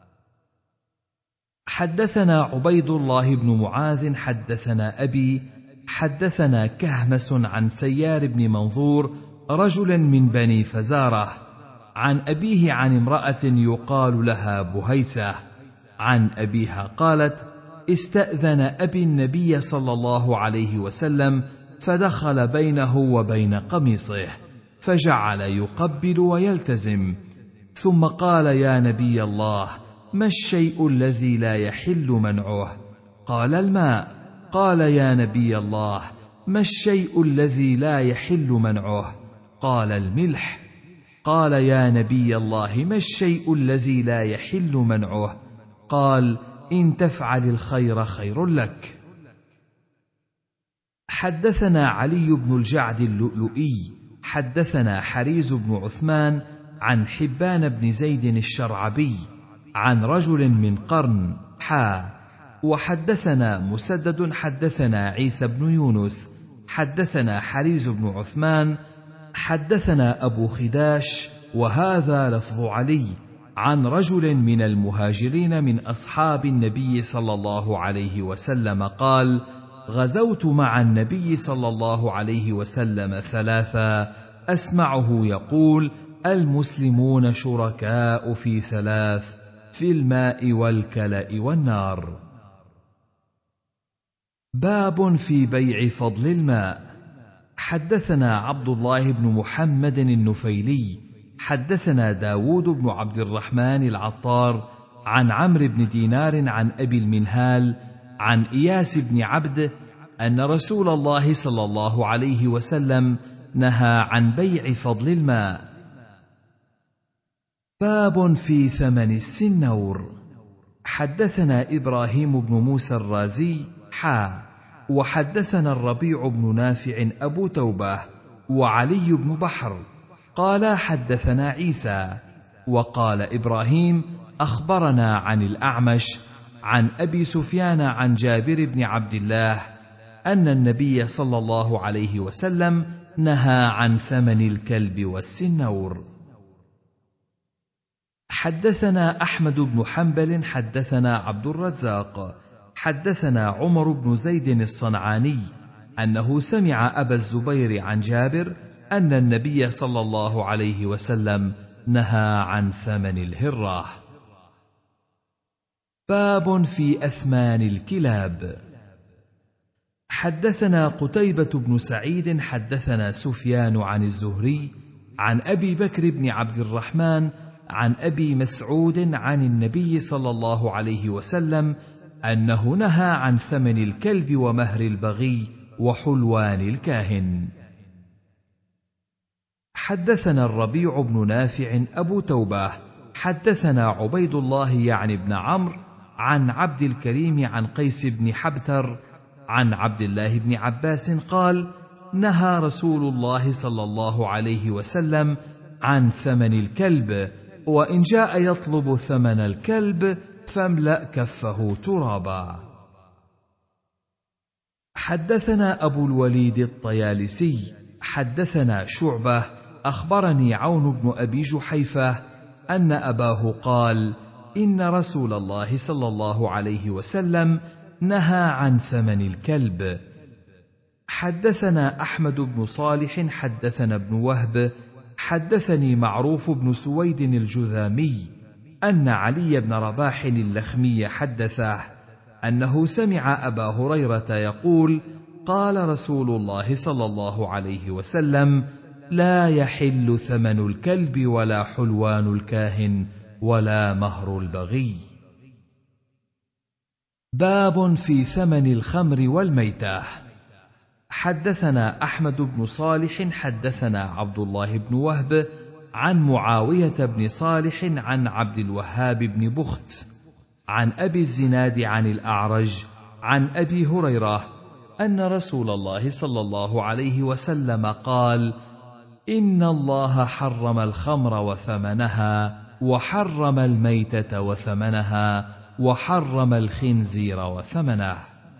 A: حدثنا عبيد الله بن معاذ حدثنا أبي حدثنا كهمس عن سيار بن منظور رجل من بني فزارة عن أبيه عن امرأة يقال لها بهيسة عن أبيها قالت: استأذن أبي النبي صلى الله عليه وسلم فدخل بينه وبين قميصه فجعل يقبل ويلتزم، ثم قال: يا نبي الله، ما الشيء الذي لا يحل منعه؟ قال الماء. قال يا نبي الله ما الشيء الذي لا يحل منعه؟ قال الملح. قال يا نبي الله ما الشيء الذي لا يحل منعه؟ قال إن تفعل الخير خير لك. حدثنا علي بن الجعد اللؤلؤي حدثنا حريز بن عثمان عن حبان بن زيد الشرعبي عن رجل من قرن حا وحدثنا مسدد حدثنا عيسى بن يونس حدثنا حريز بن عثمان حدثنا أبو خداش وهذا لفظ علي عن رجل من المهاجرين من أصحاب النبي صلى الله عليه وسلم قال غزوت مع النبي صلى الله عليه وسلم ثلاثا أسمعه يقول المسلمون شركاء في ثلاث في الماء والكلأ والنار. باب في بيع فضل الماء. حدثنا عبد الله بن محمد النفيلي حدثنا داود بن عبد الرحمن العطار عن عمرو بن دينار عن أبي المنهال عن إياس بن عبد أن رسول الله صلى الله عليه وسلم نهى عن بيع فضل الماء. باب في ثمن السنور. حدثنا إبراهيم بن موسى الرازي حا وحدثنا الربيع بن نافع أبو توبة وعلي بن بحر قال حدثنا عيسى وقال إبراهيم أخبرنا عن الأعمش عن أبي سفيان عن جابر بن عبد الله أن النبي صلى الله عليه وسلم نهى عن ثمن الكلب والسنور. حدثنا أحمد بن حنبل حدثنا عبد الرزاق حدثنا عمر بن زيد الصنعاني أنه سمع أبا الزبير عن جابر أن النبي صلى الله عليه وسلم نهى عن ثمن الهرة. باب في أثمان الكلاب. حدثنا قتيبة بن سعيد حدثنا سفيان عن الزهري عن أبي بكر بن عبد الرحمن عن أبي مسعود عن النبي صلى الله عليه وسلم أنه نهى عن ثمن الكلب ومهر البغي وحلوان الكاهن. حدثنا الربيع بن نافع أبو توبة حدثنا عبيد الله يعني بن عمرو عن عبد الكريم عن قيس بن حبتر عن عبد الله بن عباس قال نهى رسول الله صلى الله عليه وسلم عن ثمن الكلب وإن جاء يطلب ثمن الكلب فاملأ كفه ترابا. حدثنا أبو الوليد الطيالسي حدثنا شعبة أخبرني عون بن أبي جحيفة أن أباه قال إن رسول الله صلى الله عليه وسلم نهى عن ثمن الكلب. حدثنا أحمد بن صالح حدثنا ابن وهب حدثني معروف بن سويد الجذامي أن علي بن رباح اللخمي حدثه أنه سمع أبا هريرة يقول قال رسول الله صلى الله عليه وسلم لا يحل ثمن الكلب ولا حلوان الكاهن ولا مهر البغي. باب في ثمن الخمر والميتة. حدثنا أحمد بن صالح حدثنا عبد الله بن وهب عن معاوية بن صالح عن عبد الوهاب بن بخت عن أبي الزناد عن الأعرج عن أبي هريرة أن رسول الله صلى الله عليه وسلم قال إن الله حرم الخمر وثمنها وحرم الميتة وثمنها وحرم الخنزير وثمنه.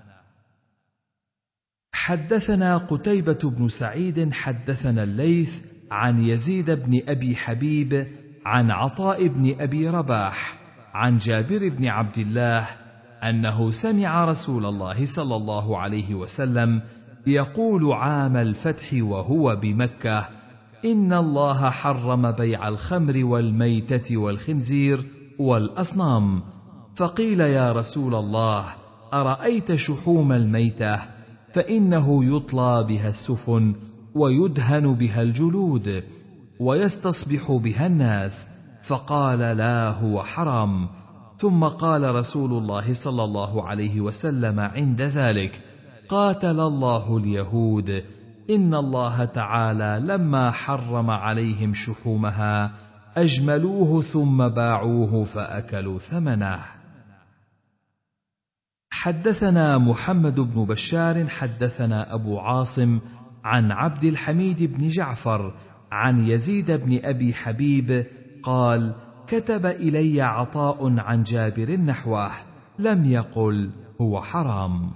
A: حدثنا قتيبة بن سعيد حدثنا الليث عن يزيد بن أبي حبيب عن عطاء بن أبي رباح عن جابر بن عبد الله أنه سمع رسول الله صلى الله عليه وسلم يقول عام الفتح وهو بمكة إن الله حرم بيع الخمر والميتة والخنزير والأصنام. فقيل يا رسول الله أرأيت شحوم الميتة فإنه يطلى بها السفن ويدهن بها الجلود ويستصبح بها الناس. فقال لا هو حرام. ثم قال رسول الله صلى الله عليه وسلم عند ذلك: قاتل الله اليهود، إن الله تعالى لما حرم عليهم شحومها أجملوه ثم باعوه فأكلوا ثمنه. حدثنا محمد بن بشار حدثنا أبو عاصم عن عبد الحميد بن جعفر عن يزيد بن أبي حبيب قال: كتب إلي عطاء عن جابر نحوه، لم يقل هو حرام.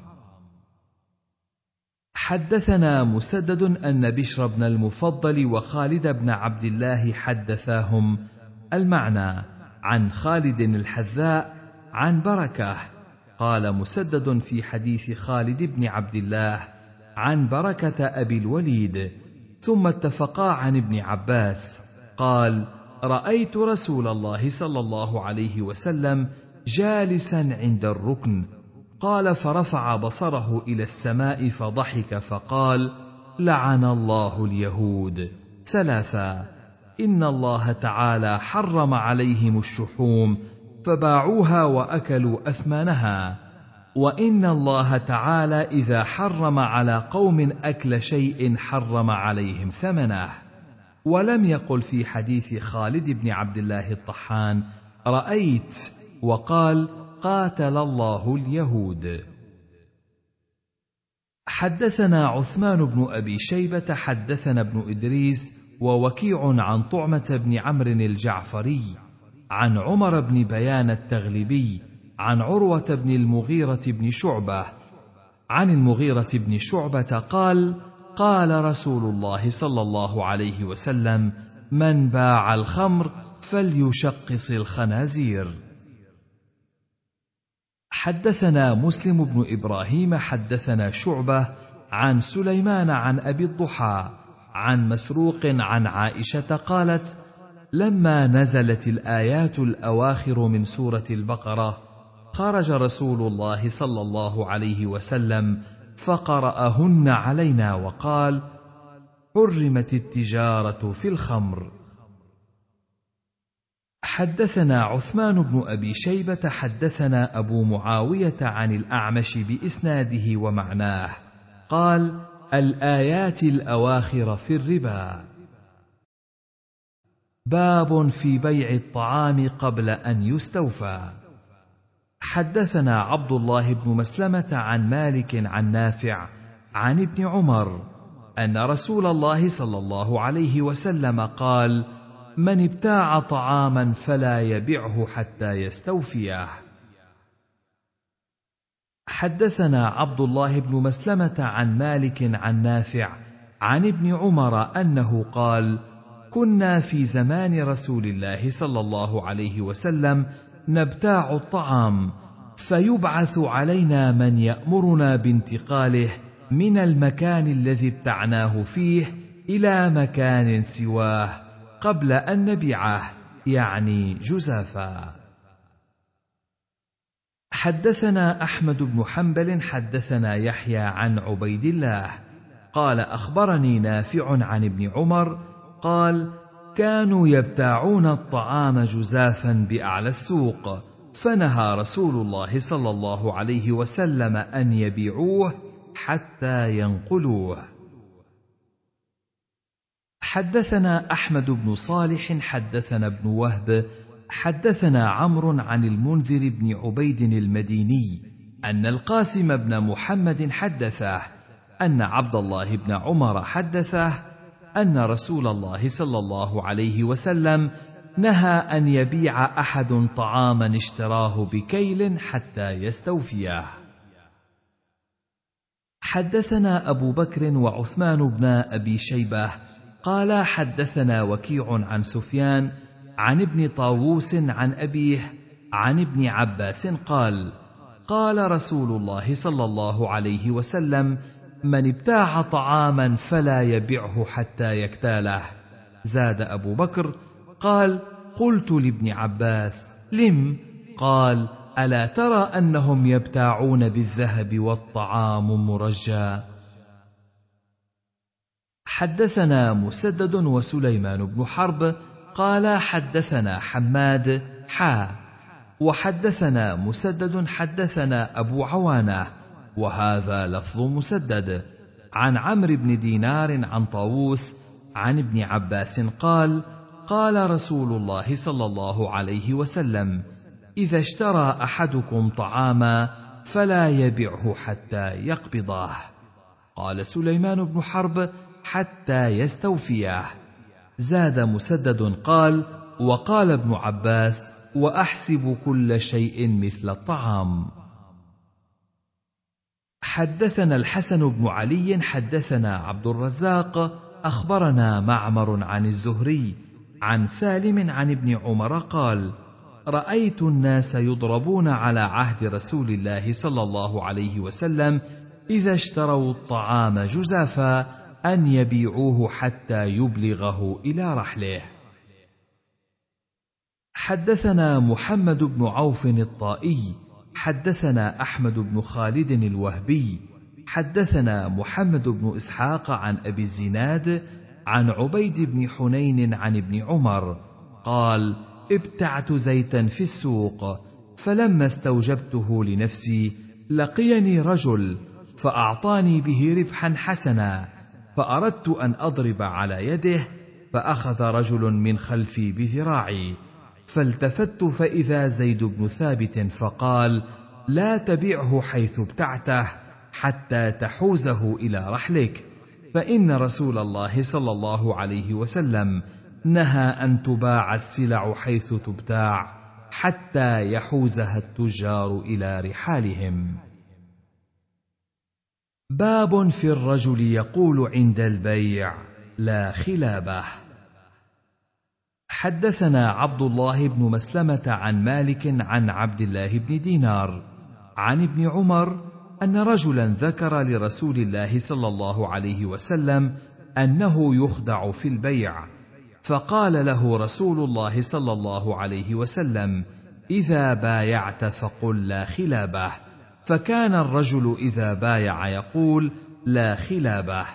A: حدثنا مسدد أن بشر بن المفضل وخالد بن عبد الله حدثاهم المعنى عن خالد الحذاء عن بركة. قال مسدد في حديث خالد بن عبد الله عن بركة أبي الوليد: ثم اتفقا عن ابن عباس قال: رأيت رسول الله صلى الله عليه وسلم جالسا عند الركن، قال: فرفع بصره إلى السماء فضحك فقال: لعن الله اليهود ثلاثا، إن الله تعالى حرم عليهم الشحوم فباعوها وأكلوا أثمانها، وإن الله تعالى إذا حرم على قوم أكل شيء حرم عليهم ثمنه. ولم يقل في حديث خالد بن عبد الله الطحان رأيت، وقال: قاتل الله اليهود. حدثنا عثمان بن أبي شيبة حدثنا ابن إدريس ووكيع عن طعمة بن عمرو الجعفري عن عمر بن بيان التغلبي عن عروة بن المغيرة بن شعبة عن المغيرة بن شعبة قال: قال رسول الله صلى الله عليه وسلم: من باع الخمر فليشقص الخنازير. حدثنا مسلم بن إبراهيم حدثنا شعبة عن سليمان عن أبي الضحى عن مسروق عن عائشة قالت: لما نزلت الآيات الأواخر من سورة البقرة خرج رسول الله صلى الله عليه وسلم فقرأهن علينا وقال: حرمت التجارة في الخمر. حدثنا عثمان بن أبي شيبة حدثنا أبو معاوية عن الأعمش بإسناده ومعناه قال: الآيات الأواخر في الربا. باب في بيع الطعام قبل أن يستوفى. حدثنا عبد الله بن مسلمة عن مالك عن نافع عن ابن عمر أن رسول الله صلى الله عليه وسلم قال: من ابتاع طعاما فلا يبعه حتى يستوفيه. حدثنا عبد الله بن مسلمة عن مالك عن نافع عن ابن عمر أنه قال: كنا في زمان رسول الله صلى الله عليه وسلم نبتاع الطعام، فيبعث علينا من يأمرنا بانتقاله من المكان الذي ابتعناه فيه إلى مكان سواه قبل أن نبيعه، يعني جزافا. حدثنا أحمد بن حنبل حدثنا يحيى عن عبيد الله قال: أخبرني نافع عن ابن عمر قال: كانوا يبتاعون الطعام جزافا بأعلى السوق، فنهى رسول الله صلى الله عليه وسلم أن يبيعوه حتى ينقلوه. حدثنا أحمد بن صالح حدثنا ابن وهب حدثنا عمرو عن المنذر بن عبيد المديني أن القاسم بن محمد حدثه أن عبد الله بن عمر حدثه أن رسول الله صلى الله عليه وسلم نهى أن يبيع أحد طعاما اشتراه بكيل حتى يستوفيه. حدثنا أبو بكر وعثمان بن أبي شيبة قال: حدثنا وكيع عن سفيان عن ابن طاووس عن أبيه عن ابن عباس قال: قال رسول الله صلى الله عليه وسلم: من ابتاع طعاما فلا يبعه حتى يكتاله. زاد أبو بكر قال: قلت لابن عباس: لم؟ قال: ألا ترى أنهم يبتاعون بالذهب والطعام مرجى. حدثنا مسدد وسليمان بن حرب قال: حدثنا حماد حا وحدثنا مسدد حدثنا أبو عوانة وهذا لفظ مسدد عن عمرو بن دينار عن طاووس عن ابن عباس قال قال رسول الله صلى الله عليه وسلم إذا اشترى أحدكم طعاما فلا يبعه حتى يقبضه. قال سليمان بن حرب حتى يستوفيه. زاد مسدد قال وقال ابن عباس وأحسب كل شيء مثل الطعام. حدثنا الحسن بن علي حدثنا عبد الرزاق أخبرنا معمر عن الزهري عن سالم عن ابن عمر قال رأيت الناس يضربون على عهد رسول الله صلى الله عليه وسلم إذا اشتروا الطعام جزافا أن يبيعوه حتى يبلغه إلى رحله. حدثنا محمد بن عوف الطائي حدثنا أحمد بن خالد الوهبي حدثنا محمد بن إسحاق عن أبي الزناد عن عبيد بن حنين عن ابن عمر قال ابتعت زيتا في السوق فلما استوجبته لنفسي لقيني رجل فأعطاني به ربحا حسنا فأردت أن أضرب على يده فأخذ رجل من خلفي بذراعي فالتفت فإذا زيد بن ثابت فقال لا تبعه حيث ابتعته حتى تحوزه إلى رحلك فإن رسول الله صلى الله عليه وسلم نهى أن تباع السلع حيث تبتاع حتى يحوزها التجار إلى رحالهم. باب في الرجل يقول عند البيع لا خلابه. حدثنا عبد الله بن مسلمة عن مالك عن عبد الله بن دينار عن ابن عمر أن رجلا ذكر لرسول الله صلى الله عليه وسلم أنه يخدع في البيع فقال له رسول الله صلى الله عليه وسلم إذا بايعت فقل لا خلابه فكان الرجل إذا بايع يقول لا خلابه.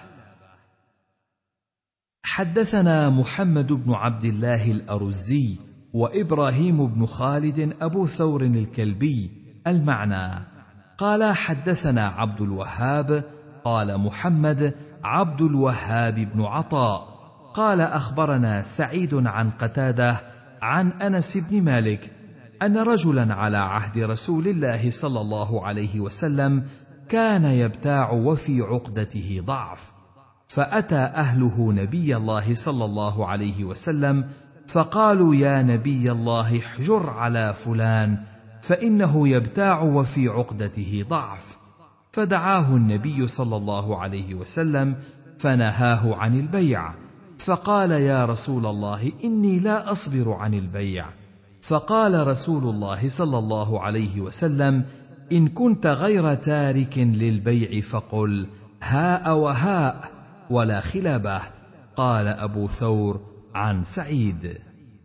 A: حدثنا محمد بن عبد الله الأرزي وإبراهيم بن خالد أبو ثور الكلبي المعنى قال حدثنا عبد الوهاب قال محمد عبد الوهاب بن عطاء قال أخبرنا سعيد عن قتادة عن أنس بن مالك أن رجلا على عهد رسول الله صلى الله عليه وسلم كان يبتاع وفي عقدته ضعف فأتى أهله نبي الله صلى الله عليه وسلم فقالوا يا نبي الله احجر على فلان فإنه يبتاع وفي عقدته ضعف فدعاه النبي صلى الله عليه وسلم فنهاه عن البيع فقال يا رسول الله إني لا أصبر عن البيع فقال رسول الله صلى الله عليه وسلم إن كنت غير تارك للبيع فقل هاء وهاء ولا خلابه. قال أبو ثور عن سعيد.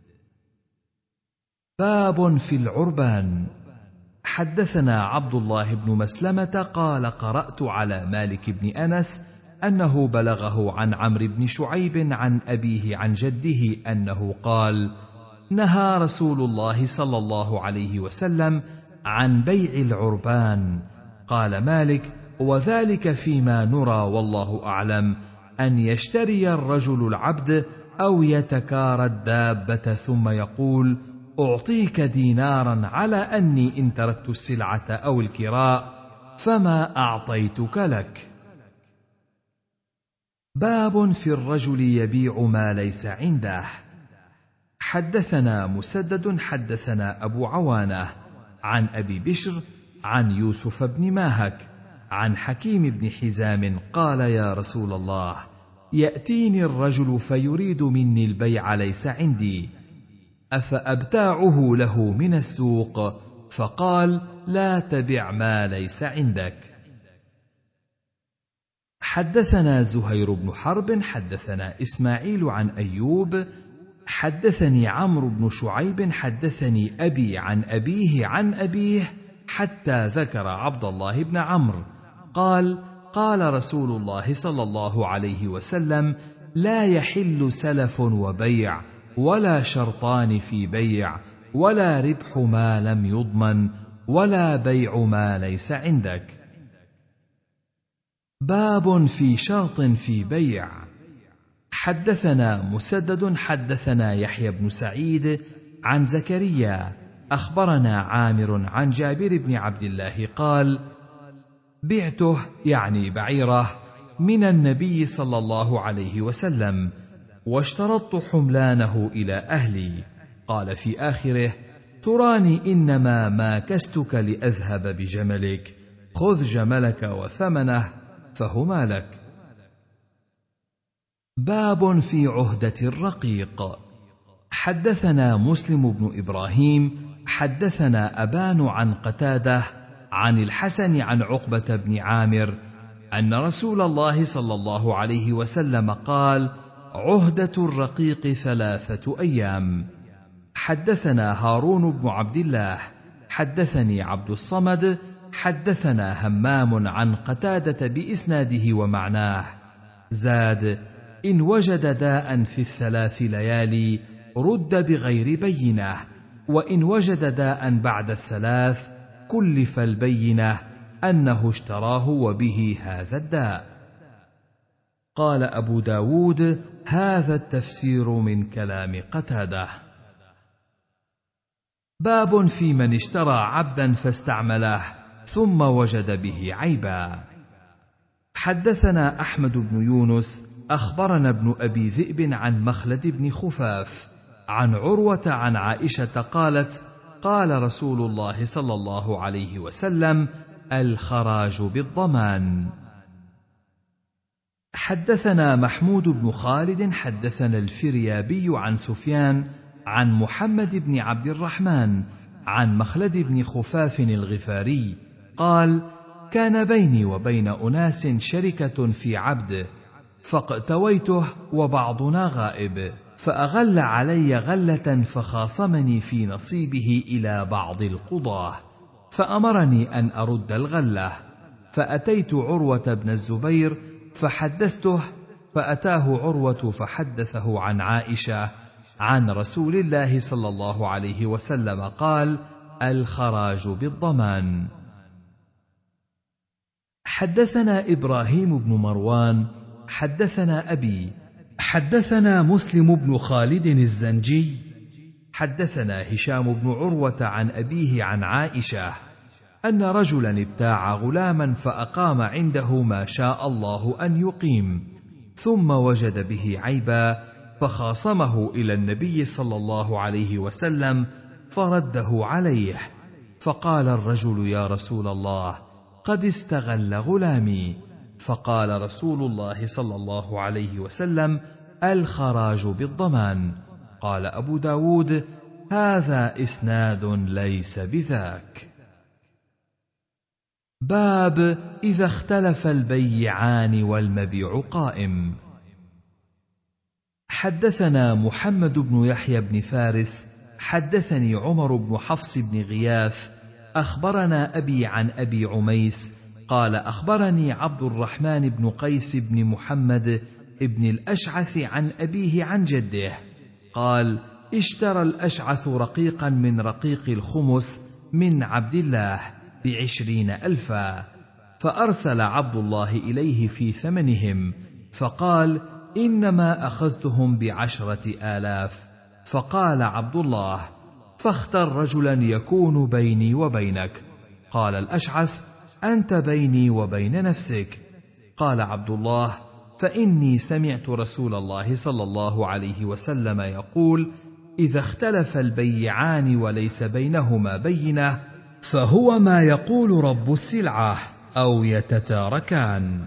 A: باب في العربان. حدثنا عبد الله بن مسلمة قال قرأت على مالك بن أنس أنه بلغه عن عمرو بن شعيب عن أبيه عن جده أنه قال نهى رسول الله صلى الله عليه وسلم عن بيع العربان. قال مالك وذلك فيما نرى والله أعلم أن يشتري الرجل العبد أو يتكارى الدابة ثم يقول أعطيك دينارا على أني إن تركت السلعة أو الكراء فما أعطيتك لك. باب في الرجل يبيع ما ليس عنده. حدثنا مسدد حدثنا أبو عوانة عن أبي بشر عن يوسف بن ماهك عن حكيم بن حزام قال يا رسول الله يأتيني الرجل فيريد مني البيع ليس عندي أفأبتاعه له من السوق؟ فقال لا تبع ما ليس عندك. حدثنا زهير بن حرب حدثنا إسماعيل عن أيوب حدثني عمرو بن شعيب حدثني أبي عن أبيه عن أبيه حتى ذكر عبد الله بن عمرو قال قال رسول الله صلى الله عليه وسلم لا يحل سلف وبيع ولا شرطان في بيع ولا ربح ما لم يضمن، ولا بيع ما ليس عندك. باب في شرط في بيع. حدثنا مسدد حدثنا يحيى بن سعيد عن زكريا أخبرنا عامر عن جابر بن عبد الله قال: بعته يعني بعيره من النبي صلى الله عليه وسلم، واشترطت حملانه إلى أهلي. قال في آخره: تراني إنما ماكستك لأذهب بجملك، خذ جملك وثمنه فهما لك. باب في عهدة الرقيق. حدثنا مسلم بن إبراهيم حدثنا أبان عن قتادة عن الحسن عن عقبة بن عامر أن رسول الله صلى الله عليه وسلم قال: عهدة الرقيق ثلاثة أيام. حدثنا هارون بن عبد الله حدثني عبد الصمد حدثنا همام عن قتادة بإسناده ومعناه، زاد: إن وجد داء في الثلاث ليالي رد بغير بينة، وإن وجد داء بعد الثلاث كلف البينة أنه اشتراه وبه هذا الداء. قال أبو داود: هذا التفسير من كلام قتادة. باب في من اشترى عبدا فاستعمله ثم وجد به عيبا. حدثنا أحمد بن يونس أخبرنا ابن أبي ذئب عن مخلد بن خفاف عن عروة عن عائشة قالت: قال رسول الله صلى الله عليه وسلم: الخراج بالضمان. حدثنا محمود بن خالد حدثنا الفريابي عن سفيان عن محمد بن عبد الرحمن عن مخلد بن خفاف الغفاري قال: كان بيني وبين أناس شركة في عبد، فاقتويته وبعضنا غائب، فأغل علي غلة فخاصمني في نصيبه إلى بعض القضاة، فأمرني أن أرد الغلة، فأتيت عروة بن الزبير فحدثته، فأتاه عروة فحدثه عن عائشة عن رسول الله صلى الله عليه وسلم قال: الخراج بالضمان. حدثنا إبراهيم بن مروان حدثنا أبي حدثنا مسلم بن خالد الزنجي حدثنا هشام بن عروة عن أبيه عن عائشة أن رجلا ابتاع غلاما فأقام عنده ما شاء الله أن يقيم، ثم وجد به عيبا فخاصمه إلى النبي صلى الله عليه وسلم فرده عليه، فقال الرجل: يا رسول الله، قد استغل غلامي. فقال رسول الله صلى الله عليه وسلم: الخراج بالضمان. قال أبو داود: هذا إسناد ليس بذاك. باب إذا اختلف البيعان والمبيع قائم. حدثنا محمد بن يحيى بن فارس حدثني عمر بن حفص بن غياث أخبرنا أبي عن أبي عميس قال: أخبرني عبد الرحمن بن قيس بن محمد بن الأشعث عن أبيه عن جده قال: اشترى الأشعث رقيقا من رقيق الخمس من عبد الله بعشرين ألفا، فأرسل عبد الله إليه في ثمنهم، فقال: إنما أخذتهم بعشرة آلاف. فقال عبد الله: فاختر رجلا يكون بيني وبينك. قال الأشعث: أنت بيني وبين نفسك. قال عبد الله: فإني سمعت رسول الله صلى الله عليه وسلم يقول: إذا اختلف البيعان وليس بينهما بينة فهو ما يقول رب السلعة أو يتتاركان.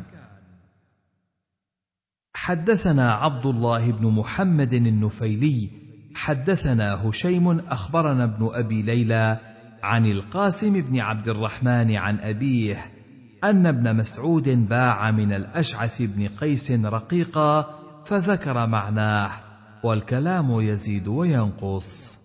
A: حدثنا عبد الله بن محمد النفيلي حدثنا هشيم أخبرنا ابن أبي ليلى عن القاسم بن عبد الرحمن عن أبيه أن ابن مسعود باع من الأشعث بن قيس رقيقا، فذكر معناه، والكلام يزيد وينقص.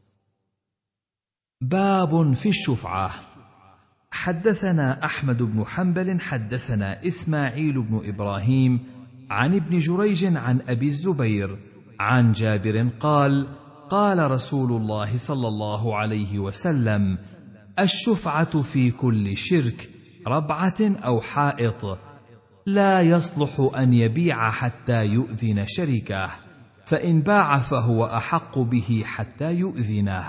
A: باب في الشفعة. حدثنا أحمد بن حنبل حدثنا إسماعيل بن إبراهيم عن ابن جريج عن أبي الزبير عن جابر قال: قال رسول الله صلى الله عليه وسلم: الشفعة في كل شرك، ربعة أو حائط، لا يصلح أن يبيع حتى يؤذن شريكه، فإن باع فهو أحق به حتى يؤذنه.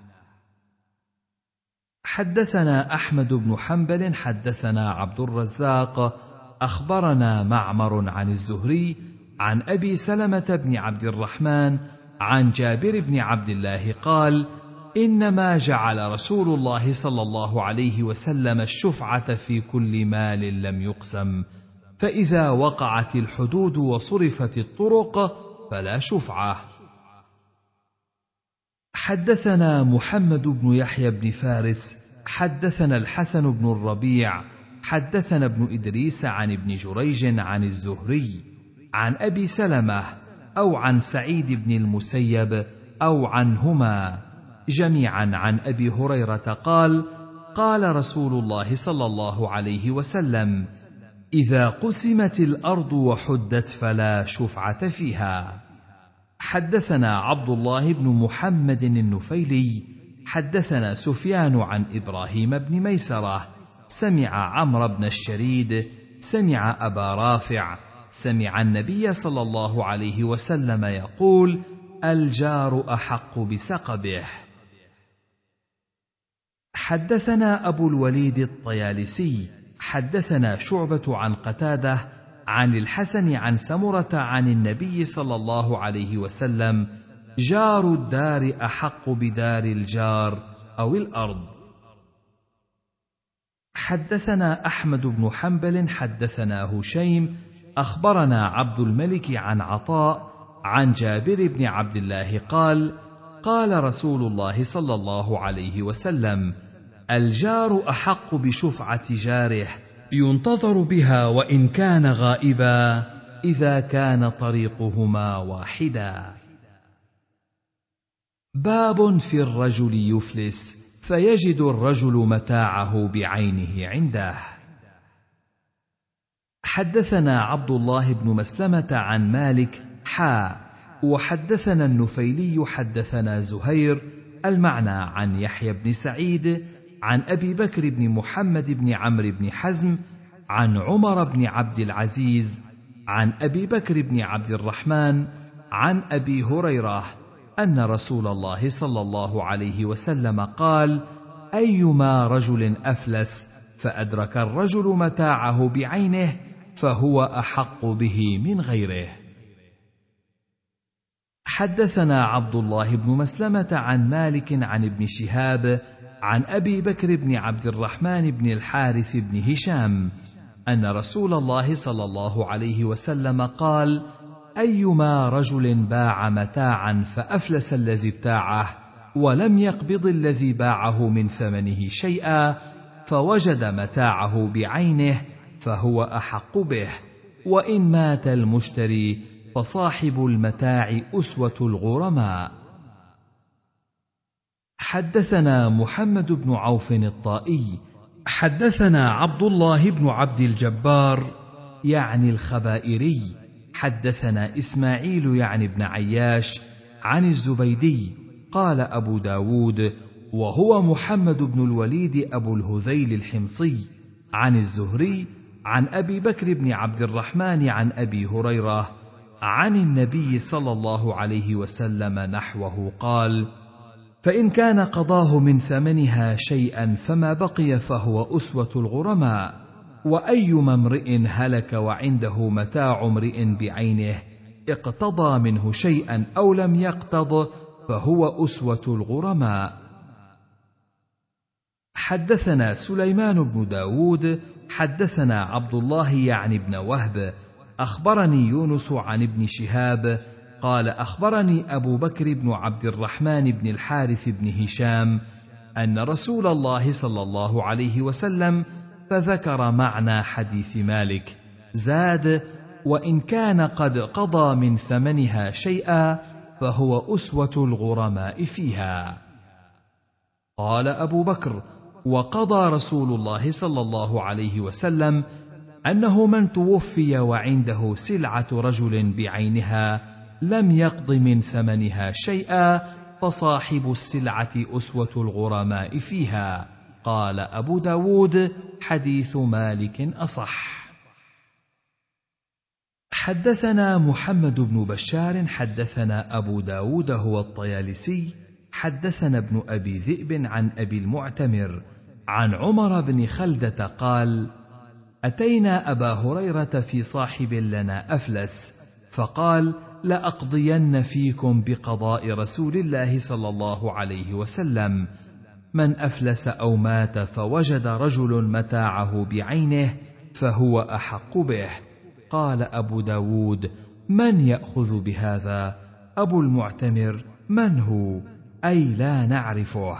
A: حدثنا أحمد بن حنبل حدثنا عبد الرزاق أخبرنا معمر عن الزهري عن أبي سلمة بن عبد الرحمن عن جابر بن عبد الله قال: إنما جعل رسول الله صلى الله عليه وسلم الشفعة في كل مال لم يقسم، فإذا وقعت الحدود وصرفت الطرق فلا شفعة. حدثنا محمد بن يحيى بن فارس حدثنا الحسن بن الربيع حدثنا ابن إدريس عن ابن جريج عن الزهري عن أبي سلمة أو عن سعيد بن المسيب أو عنهما جميعا عن أبي هريرة قال: قال رسول الله صلى الله عليه وسلم: إذا قسمت الأرض وحدت فلا شفعة فيها. حدثنا عبد الله بن محمد النفيلي حدثنا سفيان عن إبراهيم بن ميسرة سمع عمرو بن الشريد سمع أبا رافع سمع النبي صلى الله عليه وسلم يقول: الجار أحق بسقبه. حدثنا أبو الوليد الطيالسي حدثنا شعبة عن قتادة عن الحسن عن سمرة عن النبي صلى الله عليه وسلم: جار الدار أحق بدار الجار أو الأرض. حدثنا أحمد بن حنبل حدثنا هشيم أخبرنا عبد الملك عن عطاء عن جابر بن عبد الله قال: قال رسول الله صلى الله عليه وسلم: الجار أحق بشفعة جاره ينتظر بها وإن كان غائبا إذا كان طريقهما واحدا. باب في الرجل يفلس فيجد الرجل متاعه بعينه عنده. حدثنا عبد الله بن مسلمة عن مالك حا وحدثنا النفيلي حدثنا زهير المعنى عن يحيى بن سعيد عن أبي بكر بن محمد بن عمرو بن حزم عن عمر بن عبد العزيز عن أبي بكر بن عبد الرحمن عن أبي هريرة أن رسول الله صلى الله عليه وسلم قال: أيما رجل أفلس فأدرك الرجل متاعه بعينه فهو أحق به من غيره. حدثنا عبد الله بن مسلمة عن مالك عن ابن شهاب عن أبي بكر بن عبد الرحمن بن الحارث بن هشام أن رسول الله صلى الله عليه وسلم قال: أيما رجل باع متاعا فأفلس الذي ابتاعه ولم يقبض الذي باعه من ثمنه شيئا فوجد متاعه بعينه فهو أحق به، وإن مات المشتري فصاحب المتاع أسوة الغرماء. حدثنا محمد بن عوف الطائي حدثنا عبد الله بن عبد الجبار يعني الخبائري حدثنا إسماعيل يعني بن عياش عن الزبيدي قال أبو داود وهو محمد بن الوليد أبو الهذيل الحمصي عن الزهري عن أبي بكر بن عبد الرحمن عن أبي هريرة عن النبي صلى الله عليه وسلم نحوه قال: فإن كان قضاه من ثمنها شيئا فما بقي فهو أسوة الغرماء، وأيما امرئ هلك وعنده متاع امرئ بعينه اقتضى منه شيئا أو لم يقتض فهو أسوة الغرماء. حدثنا سليمان بن داود حدثنا عبد الله يعني بن وهب أخبرني يونس عن ابن شهاب قال أخبرني أبو بكر بن عبد الرحمن بن الحارث بن هشام أن رسول الله صلى الله عليه وسلم فذكر معنى حديث مالك زاد: وإن كان قد قضى من ثمنها شيئا فهو أسوة الغرماء فيها. قال أبو بكر: وقضى رسول الله صلى الله عليه وسلم أنه من توفي وعنده سلعة رجل بعينها لم يقض من ثمنها شيئا فصاحب السلعة أسوة الغرماء فيها. قال أبو داود: حديث مالك أصح. حدثنا محمد بن بشار حدثنا أبو داود هو الطيالسي حدثنا ابن أبي ذئب عن أبي المعتمر عن عمر بن خلدة قال: أتينا أبا هريرة في صاحب لنا أفلس، فقال: لأقضين فيكم بقضاء رسول الله صلى الله عليه وسلم: من أفلس أو مات فوجد رجل متاعه بعينه فهو أحق به. قال أبو داود: من يأخذ بهذا؟ أبو المعتمر من هو؟ أي لا نعرفه.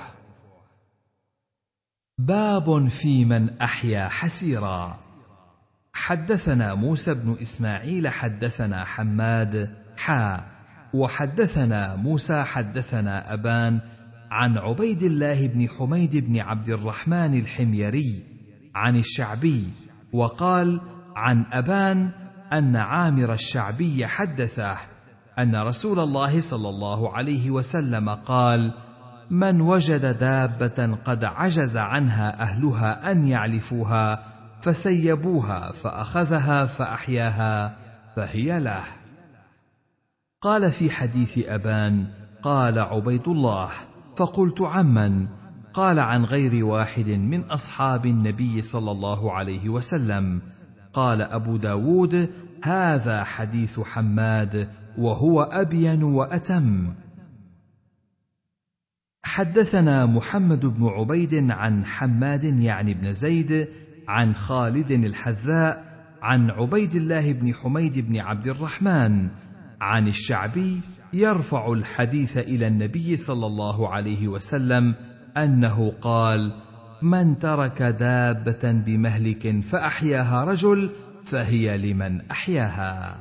A: باب في من أحيا حسيرا. حدثنا موسى بن إسماعيل حدثنا حماد حا وحدثنا موسى حدثنا أبان عن عبيد الله بن حميد بن عبد الرحمن الحميري عن الشعبي، وقال عن أبان أن عامر الشعبي حدثه أن رسول الله صلى الله عليه وسلم قال: من وجد دابة قد عجز عنها أهلها أن يعلفوها فسيبوها فأخذها فأحياها فهي له. قال في حديث أبان: قال عبيد الله: فقلت عمن؟ قال عن غير واحد من أصحاب النبي صلى الله عليه وسلم. قال أبو داود: هذا حديث حماد وهو أبين وأتم. حدثنا محمد بن عبيد عن حماد يعني بن زيد عن خالد الحذاء عن عبيد الله بن حميد بن عبد الرحمن عن الشعبي يرفع الحديث إلى النبي صلى الله عليه وسلم أنه قال: من ترك دابة بمهلك فأحياها رجل فهي لمن أحياها.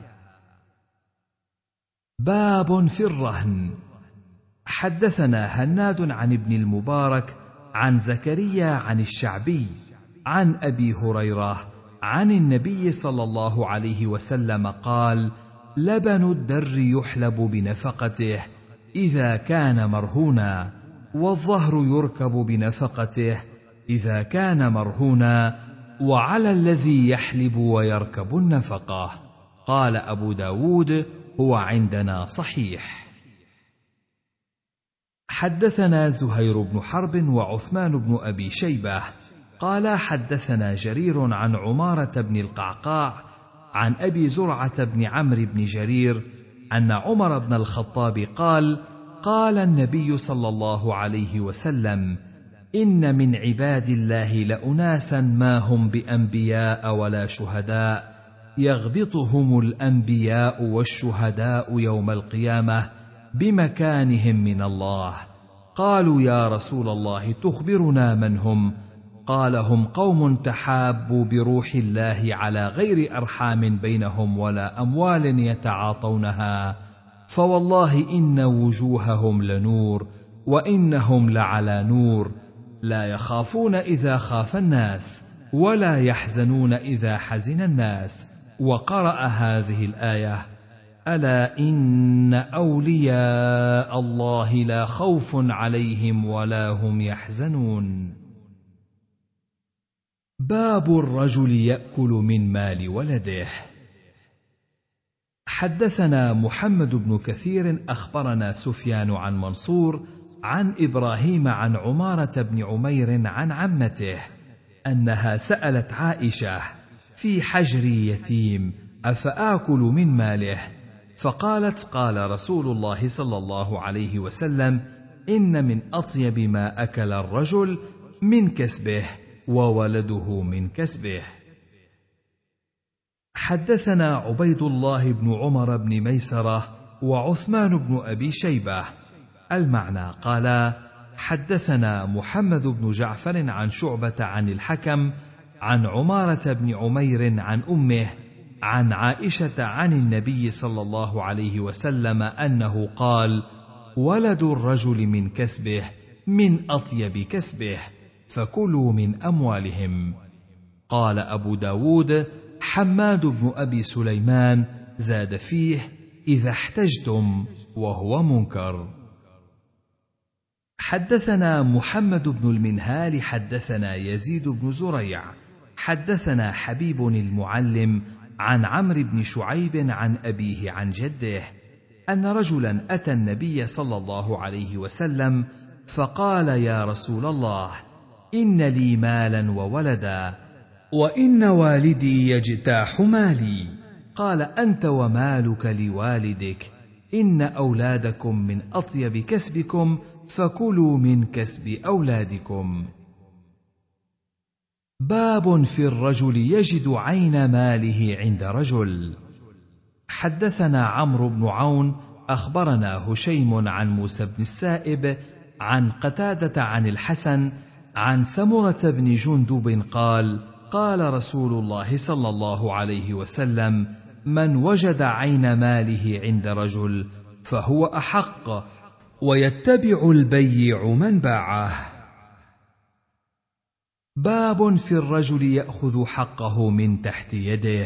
A: باب في الرهن. حدثنا هناد عن ابن المبارك عن زكريا عن الشعبي عن أبي هريرة عن النبي صلى الله عليه وسلم قال: لبن الدر يحلب بنفقته إذا كان مرهونا، والظهر يركب بنفقته إذا كان مرهونا، وعلى الذي يحلب ويركب النفقة. قال أبو داود: هو عندنا صحيح. حدثنا زهير بن حرب وعثمان بن أبي شيبة قال حدثنا جرير عن عمارة بن القعقاع عن أبي زرعة بن عمرو بن جرير أن عمر بن الخطاب قال: قال النبي صلى الله عليه وسلم: إن من عباد الله لأناسا ما هم بأنبياء ولا شهداء، يغبطهم الأنبياء والشهداء يوم القيامة بمكانهم من الله. قالوا: يا رسول الله تخبرنا من هم؟ قال: هم قوم تحابوا بروح الله على غير أرحام بينهم ولا أموال يتعاطونها، فوالله إن وجوههم لنور وإنهم لعلى نور، لا يخافون إذا خاف الناس ولا يحزنون إذا حزن الناس. وقرأ هذه الآية: ألا إن أولياء الله لا خوف عليهم ولا هم يحزنون. باب الرجل يأكل من مال ولده. حدثنا محمد بن كثير أخبرنا سفيان عن منصور عن إبراهيم عن عمارة بن عمير عن عمته أنها سألت عائشة: في حجري يتيم أفآكل من ماله؟ فقالت: قال رسول الله صلى الله عليه وسلم: إن من أطيب ما أكل الرجل من كسبه وولده من كسبه. حدثنا عبيد الله بن عمر بن ميسرة وعثمان بن أبي شيبة المعنى قالا: حدثنا محمد بن جعفر عن شعبة عن الحكم عن عمارة بن عمير عن أمه عن عائشة عن النبي صلى الله عليه وسلم أنه قال: ولد الرجل من كسبه من أطيب كسبه، فكلوا من أموالهم. قال أبو داود: حماد بن أبي سليمان زاد فيه: إذا احتجتم، وهو منكر. حدثنا محمد بن المنهال حدثنا يزيد بن زريع حدثنا حبيب المعلم عن عمرو بن شعيب عن أبيه عن جده أن رجلا أتى النبي صلى الله عليه وسلم فقال: يا رسول الله، إن لي مالا وولدا، وإن والدي يجتاح مالي. قال: أنت ومالك لوالدك، إن أولادكم من أطيب كسبكم، فكلوا من كسب أولادكم. باب في الرجل يجد عين ماله عند رجل. حدثنا عمرو بن عون أخبرنا هشيم عن موسى بن السائب عن قتادة عن الحسن عن سمرة بن جندب قال: قال رسول الله صلى الله عليه وسلم: من وجد عين ماله عند رجل فهو أحق، ويتبع البيع من باعه. باب في الرجل يأخذ حقه من تحت يده.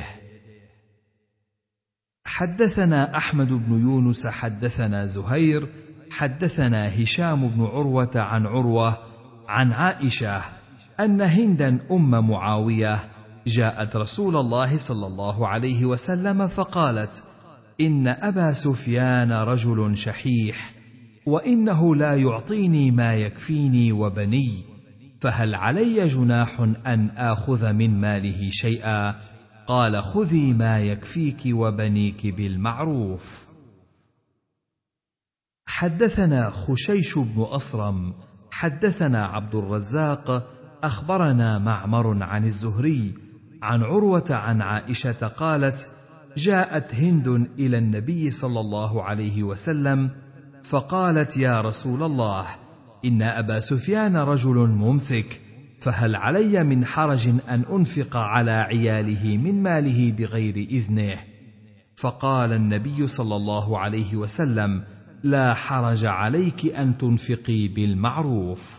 A: حدثنا أحمد بن يونس حدثنا زهير حدثنا هشام بن عروة عن عروة عن عائشة أن هندا أم معاوية جاءت رسول الله صلى الله عليه وسلم فقالت: إن أبا سفيان رجل شحيح، وإنه لا يعطيني ما يكفيني وبني، فهل علي جناح أن آخذ من ماله شيئا؟ قال: خذي ما يكفيك وبنيك بالمعروف. حدثنا خشيش بن أصرم حدثنا عبد الرزاق أخبرنا معمر عن الزهري عن عروة عن عائشة قالت: جاءت هند إلى النبي صلى الله عليه وسلم فقالت: يا رسول الله، إن أبا سفيان رجل ممسك، فهل علي من حرج أن أنفق على عياله من ماله بغير إذنه؟ فقال النبي صلى الله عليه وسلم: لا حرج عليك أن تنفقي بالمعروف.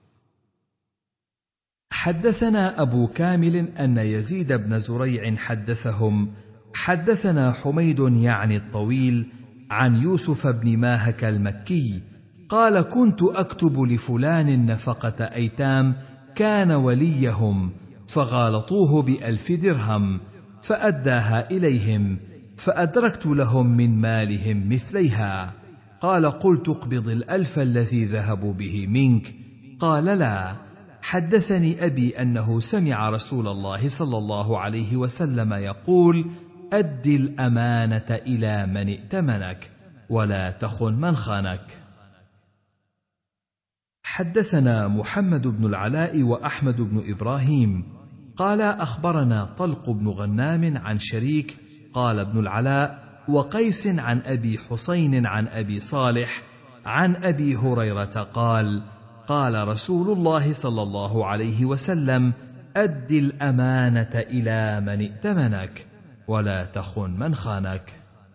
A: حدثنا أبو كامل أن يزيد بن زريع حدثهم حدثنا حميد يعني الطويل عن يوسف بن ماهك المكي قال: كنت أكتب لفلان نفقة أيتام كان وليهم، فغالطوه بألف درهم، فأداها إليهم، فأدركت لهم من مالهم مثليها. قال: قلت اقبض الألف الذي ذهبوا به منك. قال: لا. حدثني أبي أنه سمع رسول الله صلى الله عليه وسلم يقول: أد الأمانة إلى من ائتمنك، ولا تخن من خانك. حدثنا محمد بن العلاء وأحمد بن إبراهيم قال أخبرنا طلق بن غنام عن شريك قال ابن العلاء: وقيس عن أبي حسين عن أبي صالح عن أبي هريرة قال: قال رسول الله صلى الله عليه وسلم: أد الأمانة إلى من ائتمنك، ولا تخن من خانك.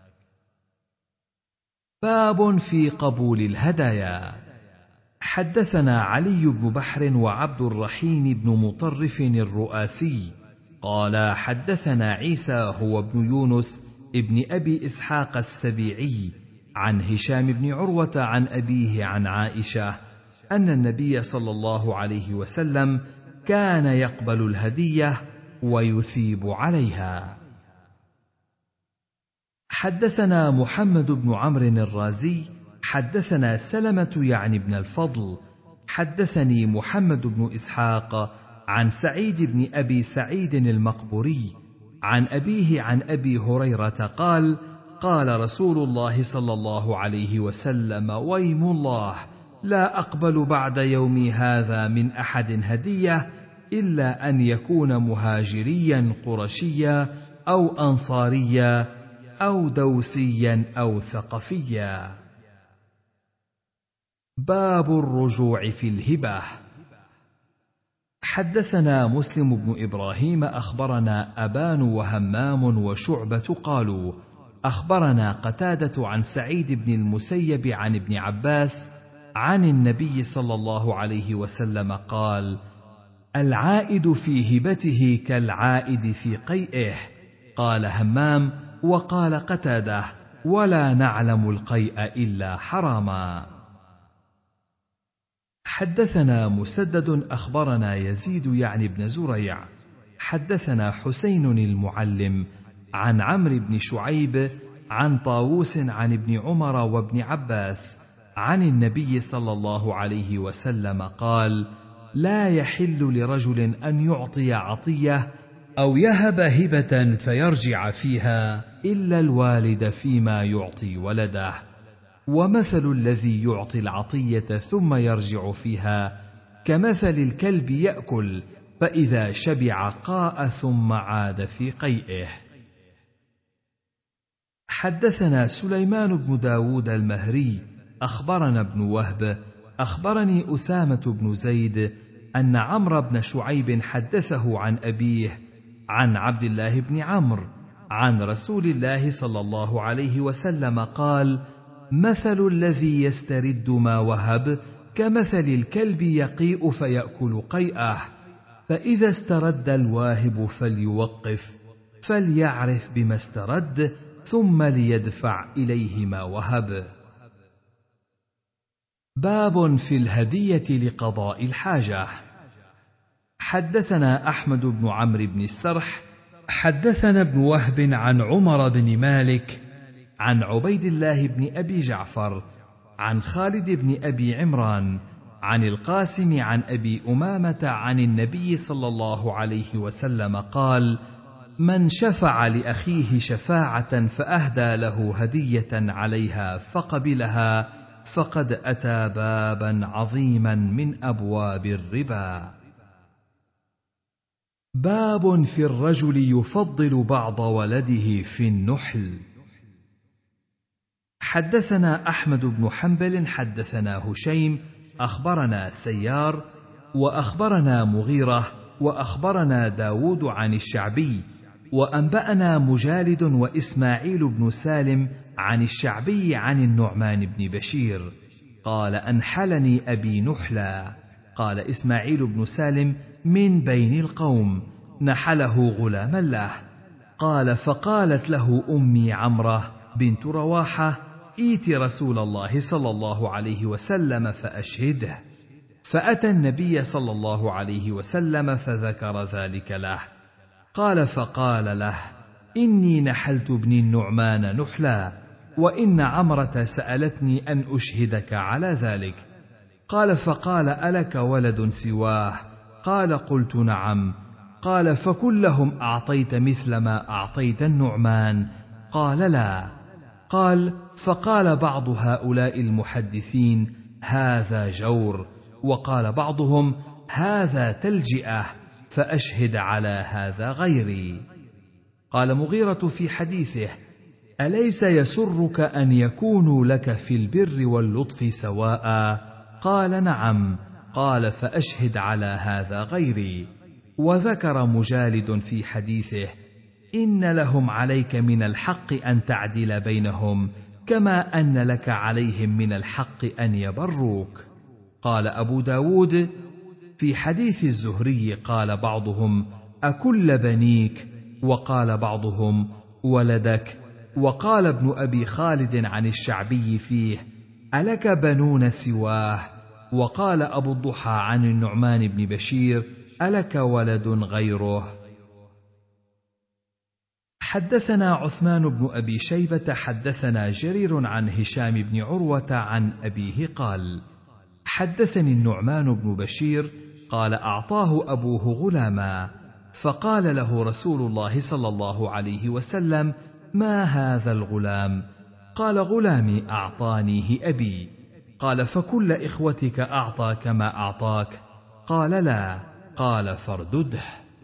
A: باب في قبول الهدايا. حدثنا علي بن بحر وعبد الرحيم بن مطرف الرؤاسي قال حدثنا عيسى هو ابن يونس ابن أبي إسحاق السبيعي عن هشام بن عروة عن أبيه عن عائشة أن النبي صلى الله عليه وسلم كان يقبل الهدية ويثيب عليها. حدثنا محمد بن عمرو الرازي حدثنا سلمة يعني بن الفضل حدثني محمد بن إسحاق عن سعيد بن أبي سعيد المقبوري عن أبيه عن أبي هريرة قال: قال رسول الله صلى الله عليه وسلم: ويم الله، لا أقبل بعد يومي هذا من أحد هدية إلا أن يكون مهاجريا قرشيا أو أنصاريا أو دوسيا أو ثقفيا. باب الرجوع في الهبة. حدثنا مسلم بن إبراهيم أخبرنا أبان وهمام وشعبة قالوا: أخبرنا قتادة عن سعيد بن المسيب عن ابن عباس عن النبي صلى الله عليه وسلم قال: العائد في هبته كالعائد في قيئه. قال همام: وقال قتادة: ولا نعلم القيء إلا حراما. حدثنا مسدد أخبرنا يزيد يعني بن زريع حدثنا حسين المعلم عن عمرو بن شعيب عن طاووس عن ابن عمر وابن عباس عن النبي صلى الله عليه وسلم قال: لا يحل لرجل أن يعطي عطية أو يهب هبة فيرجع فيها إلا الوالد فيما يعطي ولده. ومثل الذي يعطي العطية ثم يرجع فيها كمثل الكلب يأكل فإذا شبع قاء ثم عاد في قيئه. حدثنا سليمان بن داود المهري أخبرنا ابن وهب أخبرني أسامة بن زيد أن عمرو بن شعيب حدثه عن أبيه عن عبد الله بن عمرو عن رسول الله صلى الله عليه وسلم قال: مثل الذي يسترد ما وهب كمثل الكلب يقيء فيأكل قيئه، فإذا استرد الواهب فليوقف فليعرف بما استرد ثم ليدفع إليه ما وهب. باب في الهدية لقضاء الحاجة. حدثنا أحمد بن عمرو بن السرح حدثنا ابن وهب عن عمر بن مالك عن عبيد الله بن أبي جعفر عن خالد بن أبي عمران عن القاسم عن أبي أمامة عن النبي صلى الله عليه وسلم قال: من شفع لأخيه شفاعة فأهدى له هدية عليها فقبلها فقد أتى بابا عظيما من أبواب الربا. باب في الرجل يفضل بعض ولده في النحل. حدثنا أحمد بن حنبل حدثنا هشيم أخبرنا سيار وأخبرنا مغيرة وأخبرنا داود عن الشعبي وأنبأنا مجالد وإسماعيل بن سالم عن الشعبي عن النعمان بن بشير قال: أنحلني أبي نحلا. قال إسماعيل بن سالم: من بين القوم، نحله غلاما له. قال: فقالت له أمي عمرة بنت رواحة: ائت رسول الله صلى الله عليه وسلم فأشهده. فأتى النبي صلى الله عليه وسلم فذكر ذلك له. قال: فقال له: إني نحلت ابني النعمان نحلا، وإن عمرة سألتني أن أشهدك على ذلك. قال: فقال: ألك ولد سواه؟ قال: قلت: نعم. قال: فكلهم أعطيت مثل ما أعطيت النعمان؟ قال: لا. قال: فقال بعض هؤلاء المحدثين: هذا جور، وقال بعضهم: هذا تلجئة، فأشهد على هذا غيري. قال مغيرة في حديثه: أليس يسرك أن يكونوا لك في البر واللطف سواء؟ قال: نعم. قال: فأشهد على هذا غيري. وذكر مجالد في حديثه: إن لهم عليك من الحق أن تعدل بينهم، كما أن لك عليهم من الحق أن يبروك. قال أبو داود في حديث الزهري: قال بعضهم: أكل بنيك؟ وقال بعضهم: ولدك. وقال ابن أبي خالد عن الشعبي فيه: ألك بنون سواه؟ وقال أبو الضحى عن النعمان بن بشير: ألك ولد غيره؟ حدثنا عثمان بن أبي شيبة حدثنا جرير عن هشام بن عروة عن أبيه قال: حدثني النعمان بن بشير قال: أعطاه أبوه غلاما، فقال له رسول الله صلى الله عليه وسلم: ما هذا الغلام؟ قال: غلامي أعطانيه أبي. قال: فكل إخوتك أعطى كما أعطاك؟ قال: لا. قال: فاردده.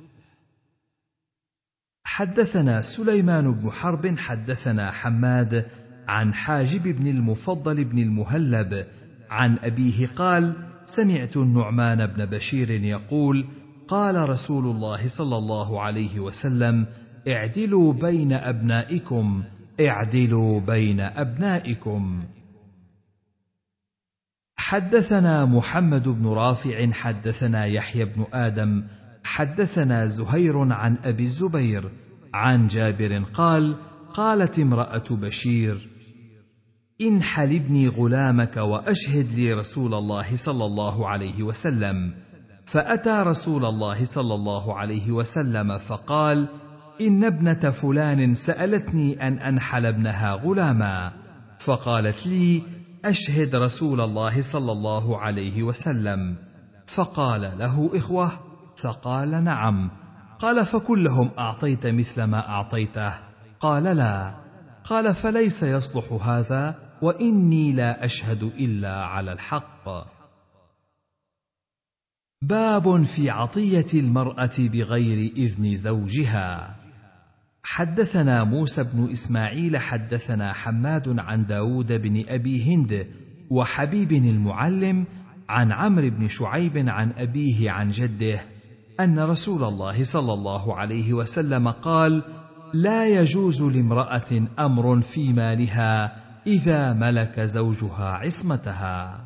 A: حدثنا سليمان بن حرب حدثنا حماد عن حاجب بن المفضل بن المهلب عن أبيه قال: سمعت النعمان بن بشير يقول: قال رسول الله صلى الله عليه وسلم: اعدلوا بين أبنائكم، اعدلوا بين أبنائكم. حدثنا محمد بن رافع حدثنا يحيى بن آدم حدثنا زهير عن أبي الزبير عن جابر قال: قالت امرأة بشير: انحل ابني غلامك وأشهد لي رسول الله صلى الله عليه وسلم. فأتى رسول الله صلى الله عليه وسلم فقال: إن ابنة فلان سألتني أن أنحل ابنها غلاما، فقالت لي: أشهد رسول الله صلى الله عليه وسلم. فقال: له إخوة؟ فقال: نعم. قال: فكلهم أعطيت مثل ما أعطيته؟ قال: لا. قال: فليس يصلح هذا، وإني لا أشهد إلا على الحق. باب في عطية المرأة بغير إذن زوجها. حدثنا موسى بن إسماعيل حدثنا حماد عن داود بن أبي هند وحبيب المعلم عن عمرو بن شعيب عن أبيه عن جده أن رسول الله صلى الله عليه وسلم قال: لا يجوز لامرأة أمر في مالها إذا ملك زوجها عصمتها.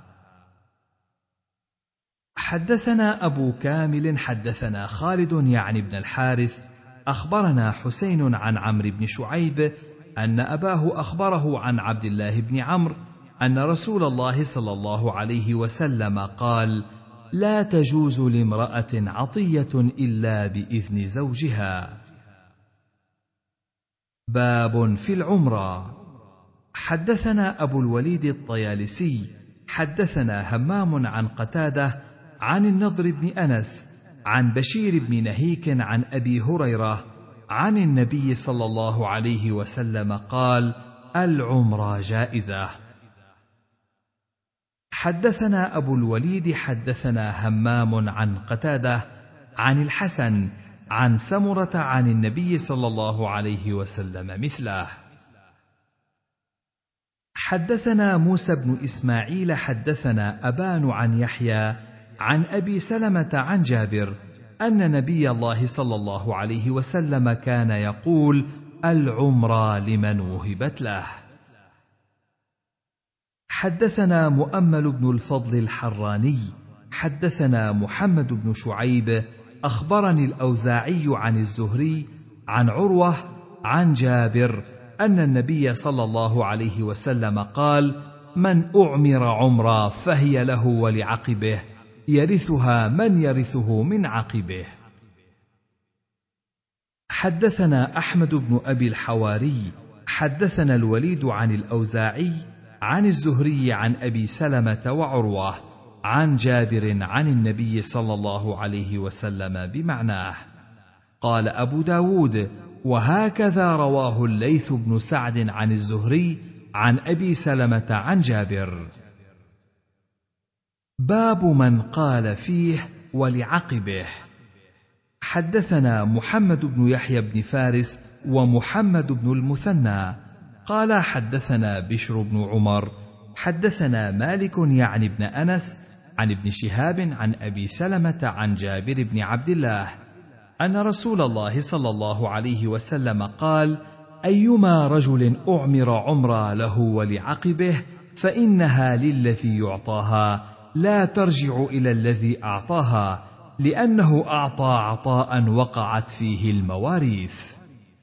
A: حدثنا أبو كامل حدثنا خالد يعني بن الحارث أخبرنا حسين عن عمرو بن شعيب أن أباه أخبره عن عبد الله بن عمرو أن رسول الله صلى الله عليه وسلم قال: لا تجوز لامرأة عطية إلا بإذن زوجها. باب في العمرة. حدثنا أبو الوليد الطيالسي حدثنا همام عن قتادة عن النضر بن أنس عن بشير بن نهيك عن أبي هريرة عن النبي صلى الله عليه وسلم قال: العمرة جائزة. حدثنا أبو الوليد حدثنا همام عن قتادة عن الحسن عن سمرة عن النبي صلى الله عليه وسلم مثله. حدثنا موسى بن إسماعيل حدثنا أبان عن يحيى عن أبي سلمة عن جابر أن نبي الله صلى الله عليه وسلم كان يقول: العمرة لمن وهبت له. حدثنا مؤمل بن الفضل الحراني حدثنا محمد بن شعيب أخبرني الأوزاعي عن الزهري عن عروة عن جابر أن النبي صلى الله عليه وسلم قال: من أعمر عمرا فهي له ولعقبه، يرثها من يرثه من عقبه. حدثنا أحمد بن أبي الحواري حدثنا الوليد عن الأوزاعي عن الزهري عن أبي سلمة وعروة عن جابر عن النبي صلى الله عليه وسلم بمعناه. قال أبو داود: وهكذا رواه الليث بن سعد عن الزهري عن أبي سلمة عن جابر. باب من قال فيه ولعقبه. حدثنا محمد بن يحيى بن فارس ومحمد بن المثنى قال حدثنا بشر بن عمر حدثنا مالك يعني ابن أنس عن ابن شهاب عن أبي سلمة عن جابر بن عبد الله أن رسول الله صلى الله عليه وسلم قال: أيما رجل أعمر عمرا له ولعقبه فإنها للذي يعطاها لا ترجع إلى الذي أعطاها، لأنه أعطى عطاء وقعت فيه المواريث.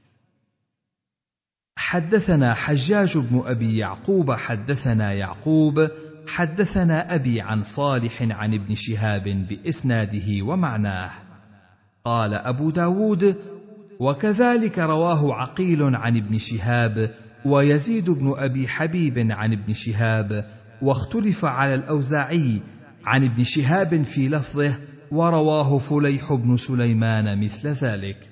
A: حدثنا حجاج بن أبي يعقوب حدثنا يعقوب حدثنا أبي عن صالح عن ابن شهاب بإسناده ومعناه. قال أبو داود: وكذلك رواه عقيل عن ابن شهاب ويزيد بن أبي حبيب عن ابن شهاب، واختلف على الأوزاعي عن ابن شهاب في لفظه، ورواه فليح بن سليمان مثل ذلك.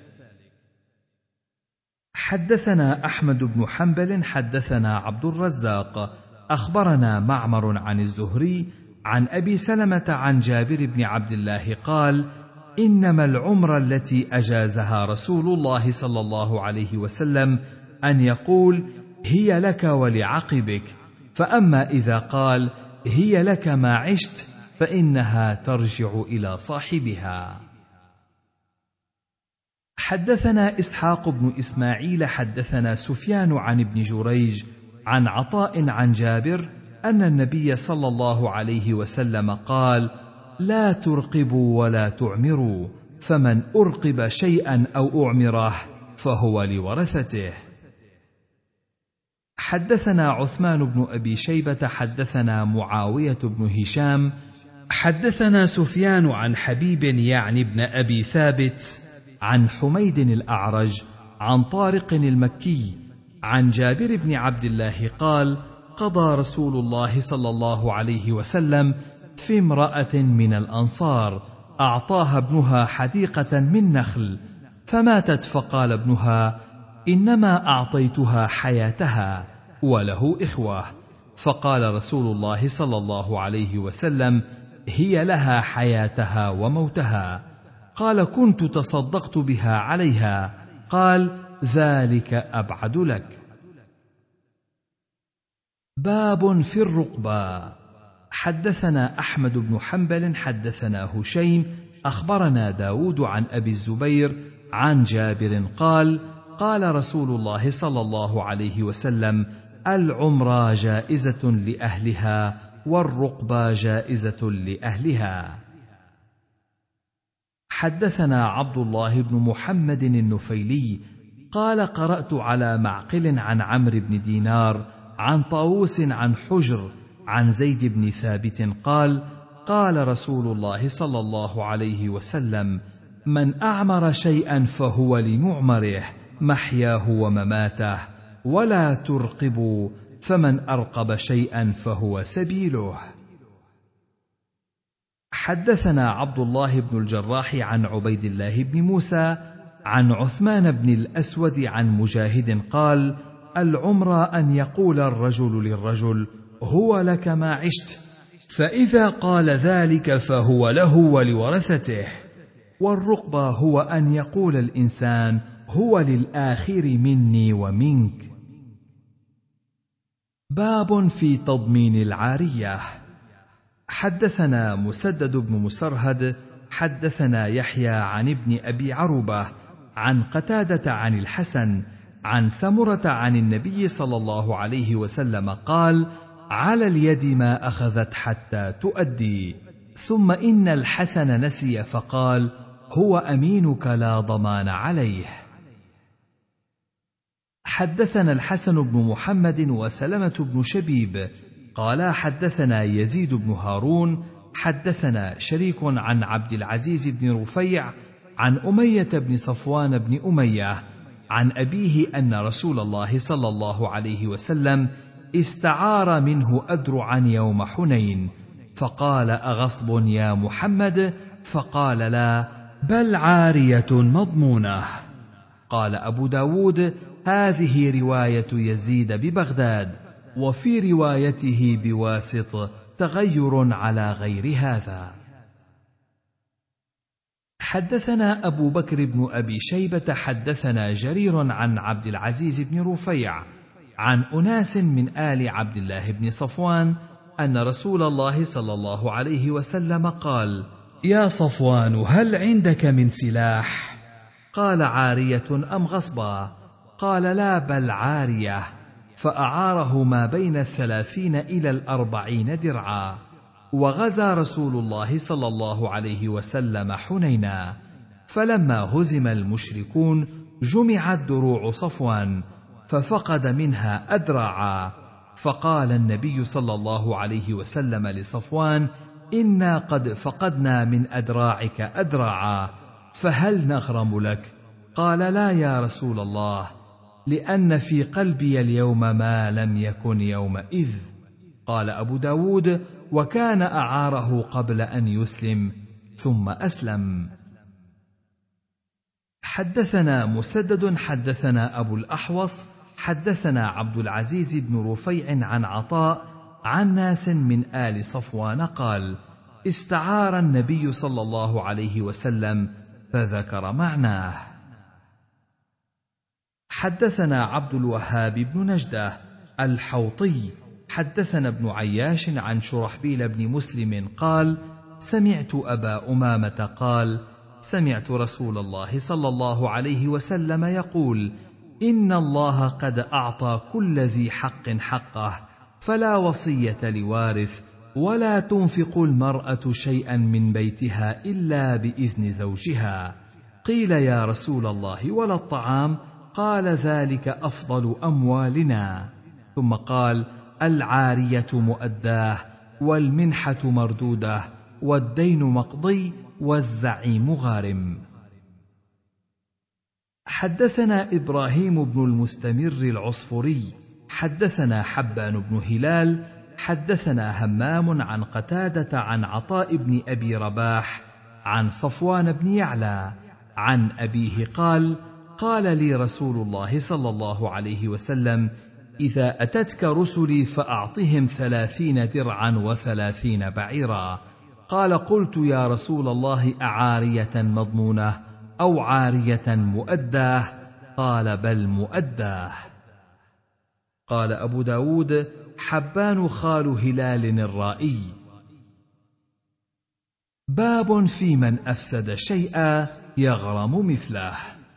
A: حدثنا أحمد بن حنبل حدثنا عبد الرزاق أخبرنا معمر عن الزهري عن أبي سلمة عن جابر بن عبد الله قال: إنما العمرة التي أجازها رسول الله صلى الله عليه وسلم أن يقول: هي لك ولعقبك، فأما إذا قال: هي لك ما عشت فإنها ترجع إلى صاحبها. حدثنا إسحاق بن إسماعيل حدثنا سفيان عن ابن جريج عن عطاء عن جابر أن النبي صلى الله عليه وسلم قال: لا ترقبوا ولا تعمروا، فمن أرقب شيئا أو أعمره فهو لورثته. حدثنا عثمان بن أبي شيبة حدثنا معاوية بن هشام حدثنا سفيان عن حبيب يعني بن أبي ثابت عن حميد الأعرج عن طارق المكي عن جابر بن عبد الله قال: قضى رسول الله صلى الله عليه وسلم في امرأة من الأنصار أعطاها ابنها حديقة من نخل، فماتت، فقال ابنها: إنما أعطيتها حياتها وله إخوة. فقال رسول الله صلى الله عليه وسلم: هي لها حياتها وموتها. قال: كنت تصدقت بها عليها. قال: ذلك أبعد لك. باب في الرقبة. حدثنا أحمد بن حنبل حدثنا هشيم أخبرنا داود عن أبي الزبير عن جابر قال: قال رسول الله صلى الله عليه وسلم: العمرة جائزة لأهلها والرقبة جائزة لأهلها. حدثنا عبد الله بن محمد النفيلي قال: قرأت على معقل عن عمرو بن دينار عن طاووس عن حجر عن زيد بن ثابت قال: قال رسول الله صلى الله عليه وسلم: من أعمر شيئا فهو لمعمره محياه ومماته، ولا ترقبوا، فمن أرقب شيئا فهو سبيله. حدثنا عبد الله بن الجراح عن عبيد الله بن موسى عن عثمان بن الأسود عن مجاهد قال: العمرة أن يقول الرجل للرجل: هو لك ما عشت، فإذا قال ذلك فهو له ولورثته. والرقبة هو أن يقول الإنسان: هو للآخر مني ومنك. باب في تضمين العارية. حدثنا مسدد بن مسرهد حدثنا يحيى عن ابن أبي عروبة عن قتادة عن الحسن عن سمرة عن النبي صلى الله عليه وسلم قال: على اليد ما أخذت حتى تؤدي. ثم إن الحسن نسي فقال: هو أمينك لا ضمان عليه. حدثنا الحسن بن محمد وسلمة بن شبيب قال: حدثنا يزيد بن هارون حدثنا شريك عن عبد العزيز بن رفيع عن أمية بن صفوان بن أمية عن أبيه أن رسول الله صلى الله عليه وسلم استعار منه أدرعا يوم حنين، فقال: أغصب يا محمد؟ فقال: لا، بل عارية مضمونة. قال أبو داود: هذه رواية يزيد ببغداد، وفي روايته بواسط تغير على غير هذا. حدثنا أبو بكر بن أبي شيبة حدثنا جرير عن عبد العزيز بن رفيع عن أناس من آل عبد الله بن صفوان أن رسول الله صلى الله عليه وسلم قال: يا صفوان، هل عندك من سلاح؟ قال: عارية أم غصبا؟ قال: لا، بل عارية. فأعاره ما بين الثلاثين إلى الأربعين درعا. وغزا رسول الله صلى الله عليه وسلم حنينا، فلما هزم المشركون جمعت دروع صفوان ففقد منها أدراعا، فقال النبي صلى الله عليه وسلم لصفوان: إنا قد فقدنا من أدراعك أدراعا، فهل نغرم لك؟ قال: لا يا رسول الله، لأن في قلبي اليوم ما لم يكن يومئذ. قال أبو داود: وكان أعاره قبل أن يسلم ثم أسلم. حدثنا مسدد حدثنا أبو الأحوص حدثنا عبد العزيز بن رفيع عن عطاء عن ناس من آل صفوان قال: استعار النبي صلى الله عليه وسلم، فذكر معناه. حدثنا عبد الوهاب بن نجدة الحوطي حدثنا ابن عياش عن شرحبيل بن مسلم قال: سمعت أبا أمامة قال: سمعت رسول الله صلى الله عليه وسلم يقول: إن الله قد أعطى كل ذي حق حقه، فلا وصية لوارث، ولا تنفق المرأة شيئا من بيتها إلا بإذن زوجها. قيل: يا رسول الله، ولا الطعام؟ قال: ذلك أفضل أموالنا. ثم قال: العارية مؤداه، والمنحة مردودة، والدين مقضي، والزعيم غارم. حدثنا إبراهيم بن المستمر العصفري حدثنا حبان بن هلال حدثنا همام عن قتادة عن عطاء بن أبي رباح عن صفوان بن يعلى عن أبيه قال: قال لي رسول الله صلى الله عليه وسلم: إذا أتتك رسلي فأعطهم ثلاثين درعا وثلاثين بعيرا. قال: قلت يا رسول الله أعارية مضمونة أو عارية مؤداه؟ قال: بل مؤداه. قال أبو داود: حبان خال هلال الرائي. باب في من أفسد شيئا يغرم مثله.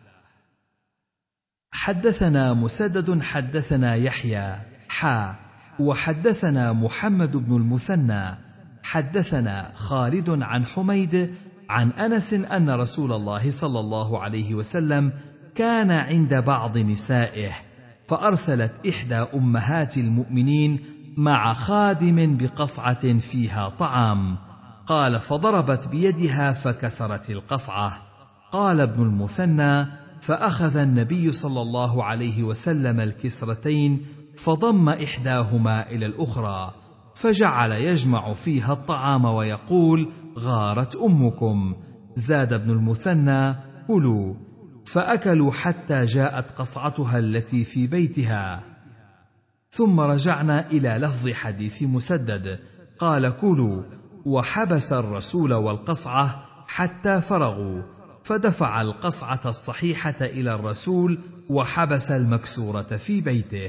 A: حدثنا مسدد حدثنا يحيى حا وحدثنا محمد بن المثنى حدثنا خالد عن حميد عن أنس أن رسول الله صلى الله عليه وسلم كان عند بعض نسائه، فأرسلت إحدى أمهات المؤمنين مع خادم بقصعة فيها طعام، قال: فضربت بيدها فكسرت القصعة. قال ابن المثنى: فأخذ النبي صلى الله عليه وسلم الكسرتين فضم إحداهما إلى الأخرى، فجعل يجمع فيها الطعام ويقول: غارت أمكم. زاد ابن المثنى: كلوا. فأكلوا حتى جاءت قصعتها التي في بيتها. ثم رجعنا إلى لفظ حديث مسدد قال: كلوا. وحبس الرسول والقصعة حتى فرغوا، فدفع القصعة الصحيحة إلى الرسول وحبس المكسورة في بيته.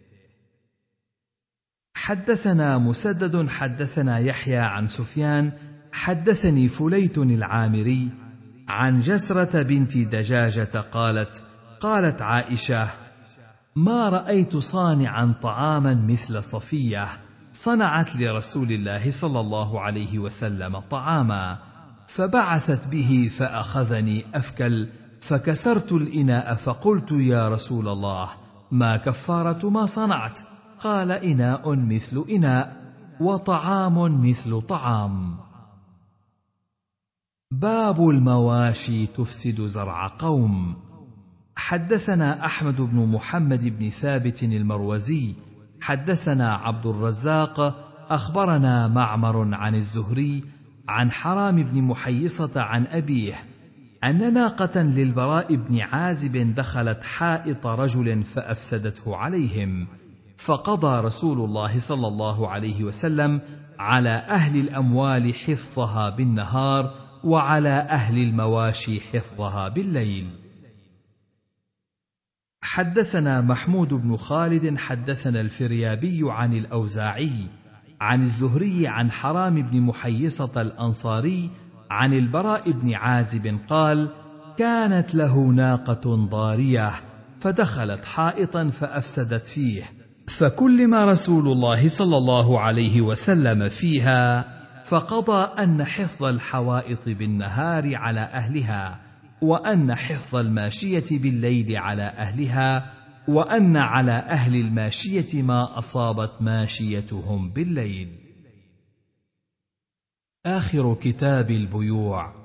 A: حدثنا مسدد حدثنا يحيى عن سفيان حدثني فليت العامري عن جسرة بنت دجاجة قالت: قالت عائشة: ما رأيت صانعا طعاما مثل صفية، صنعت لرسول الله صلى الله عليه وسلم طعاما، فبعثت به فأخذني أفكل، فكسرت الإناء فقلت: يا رسول الله، ما كفارة ما صنعت؟ قال: إناء مثل إناء، وطعام مثل طعام. باب المواشي تفسد زرع قوم. حدثنا أحمد بن محمد بن ثابت المروزي حدثنا عبد الرزاق أخبرنا معمر عن الزهري عن حرام بن محيصة عن أبيه أن ناقة للبراء بن عازب دخلت حائط رجل فأفسدته عليهم، فقضى رسول الله صلى الله عليه وسلم على أهل الأموال حفظها بالنهار، وعلى أهل المواشي حفظها بالليل. حدثنا محمود بن خالد حدثنا الفريابي عن الأوزاعي عن الزهري عن حرام بن محيصة الأنصاري عن البراء بن عازب قال: كانت له ناقة ضارية فدخلت حائطا فأفسدت فيه، فكلم رسول الله صلى الله عليه وسلم فيها، فقضى أن حفظ الحوائط بالنهار على أهلها، وأن حفظ الماشية بالليل على أهلها، وأن على أهل الماشية ما أصابت ماشيتهم بالليل. آخر كتاب البيوع.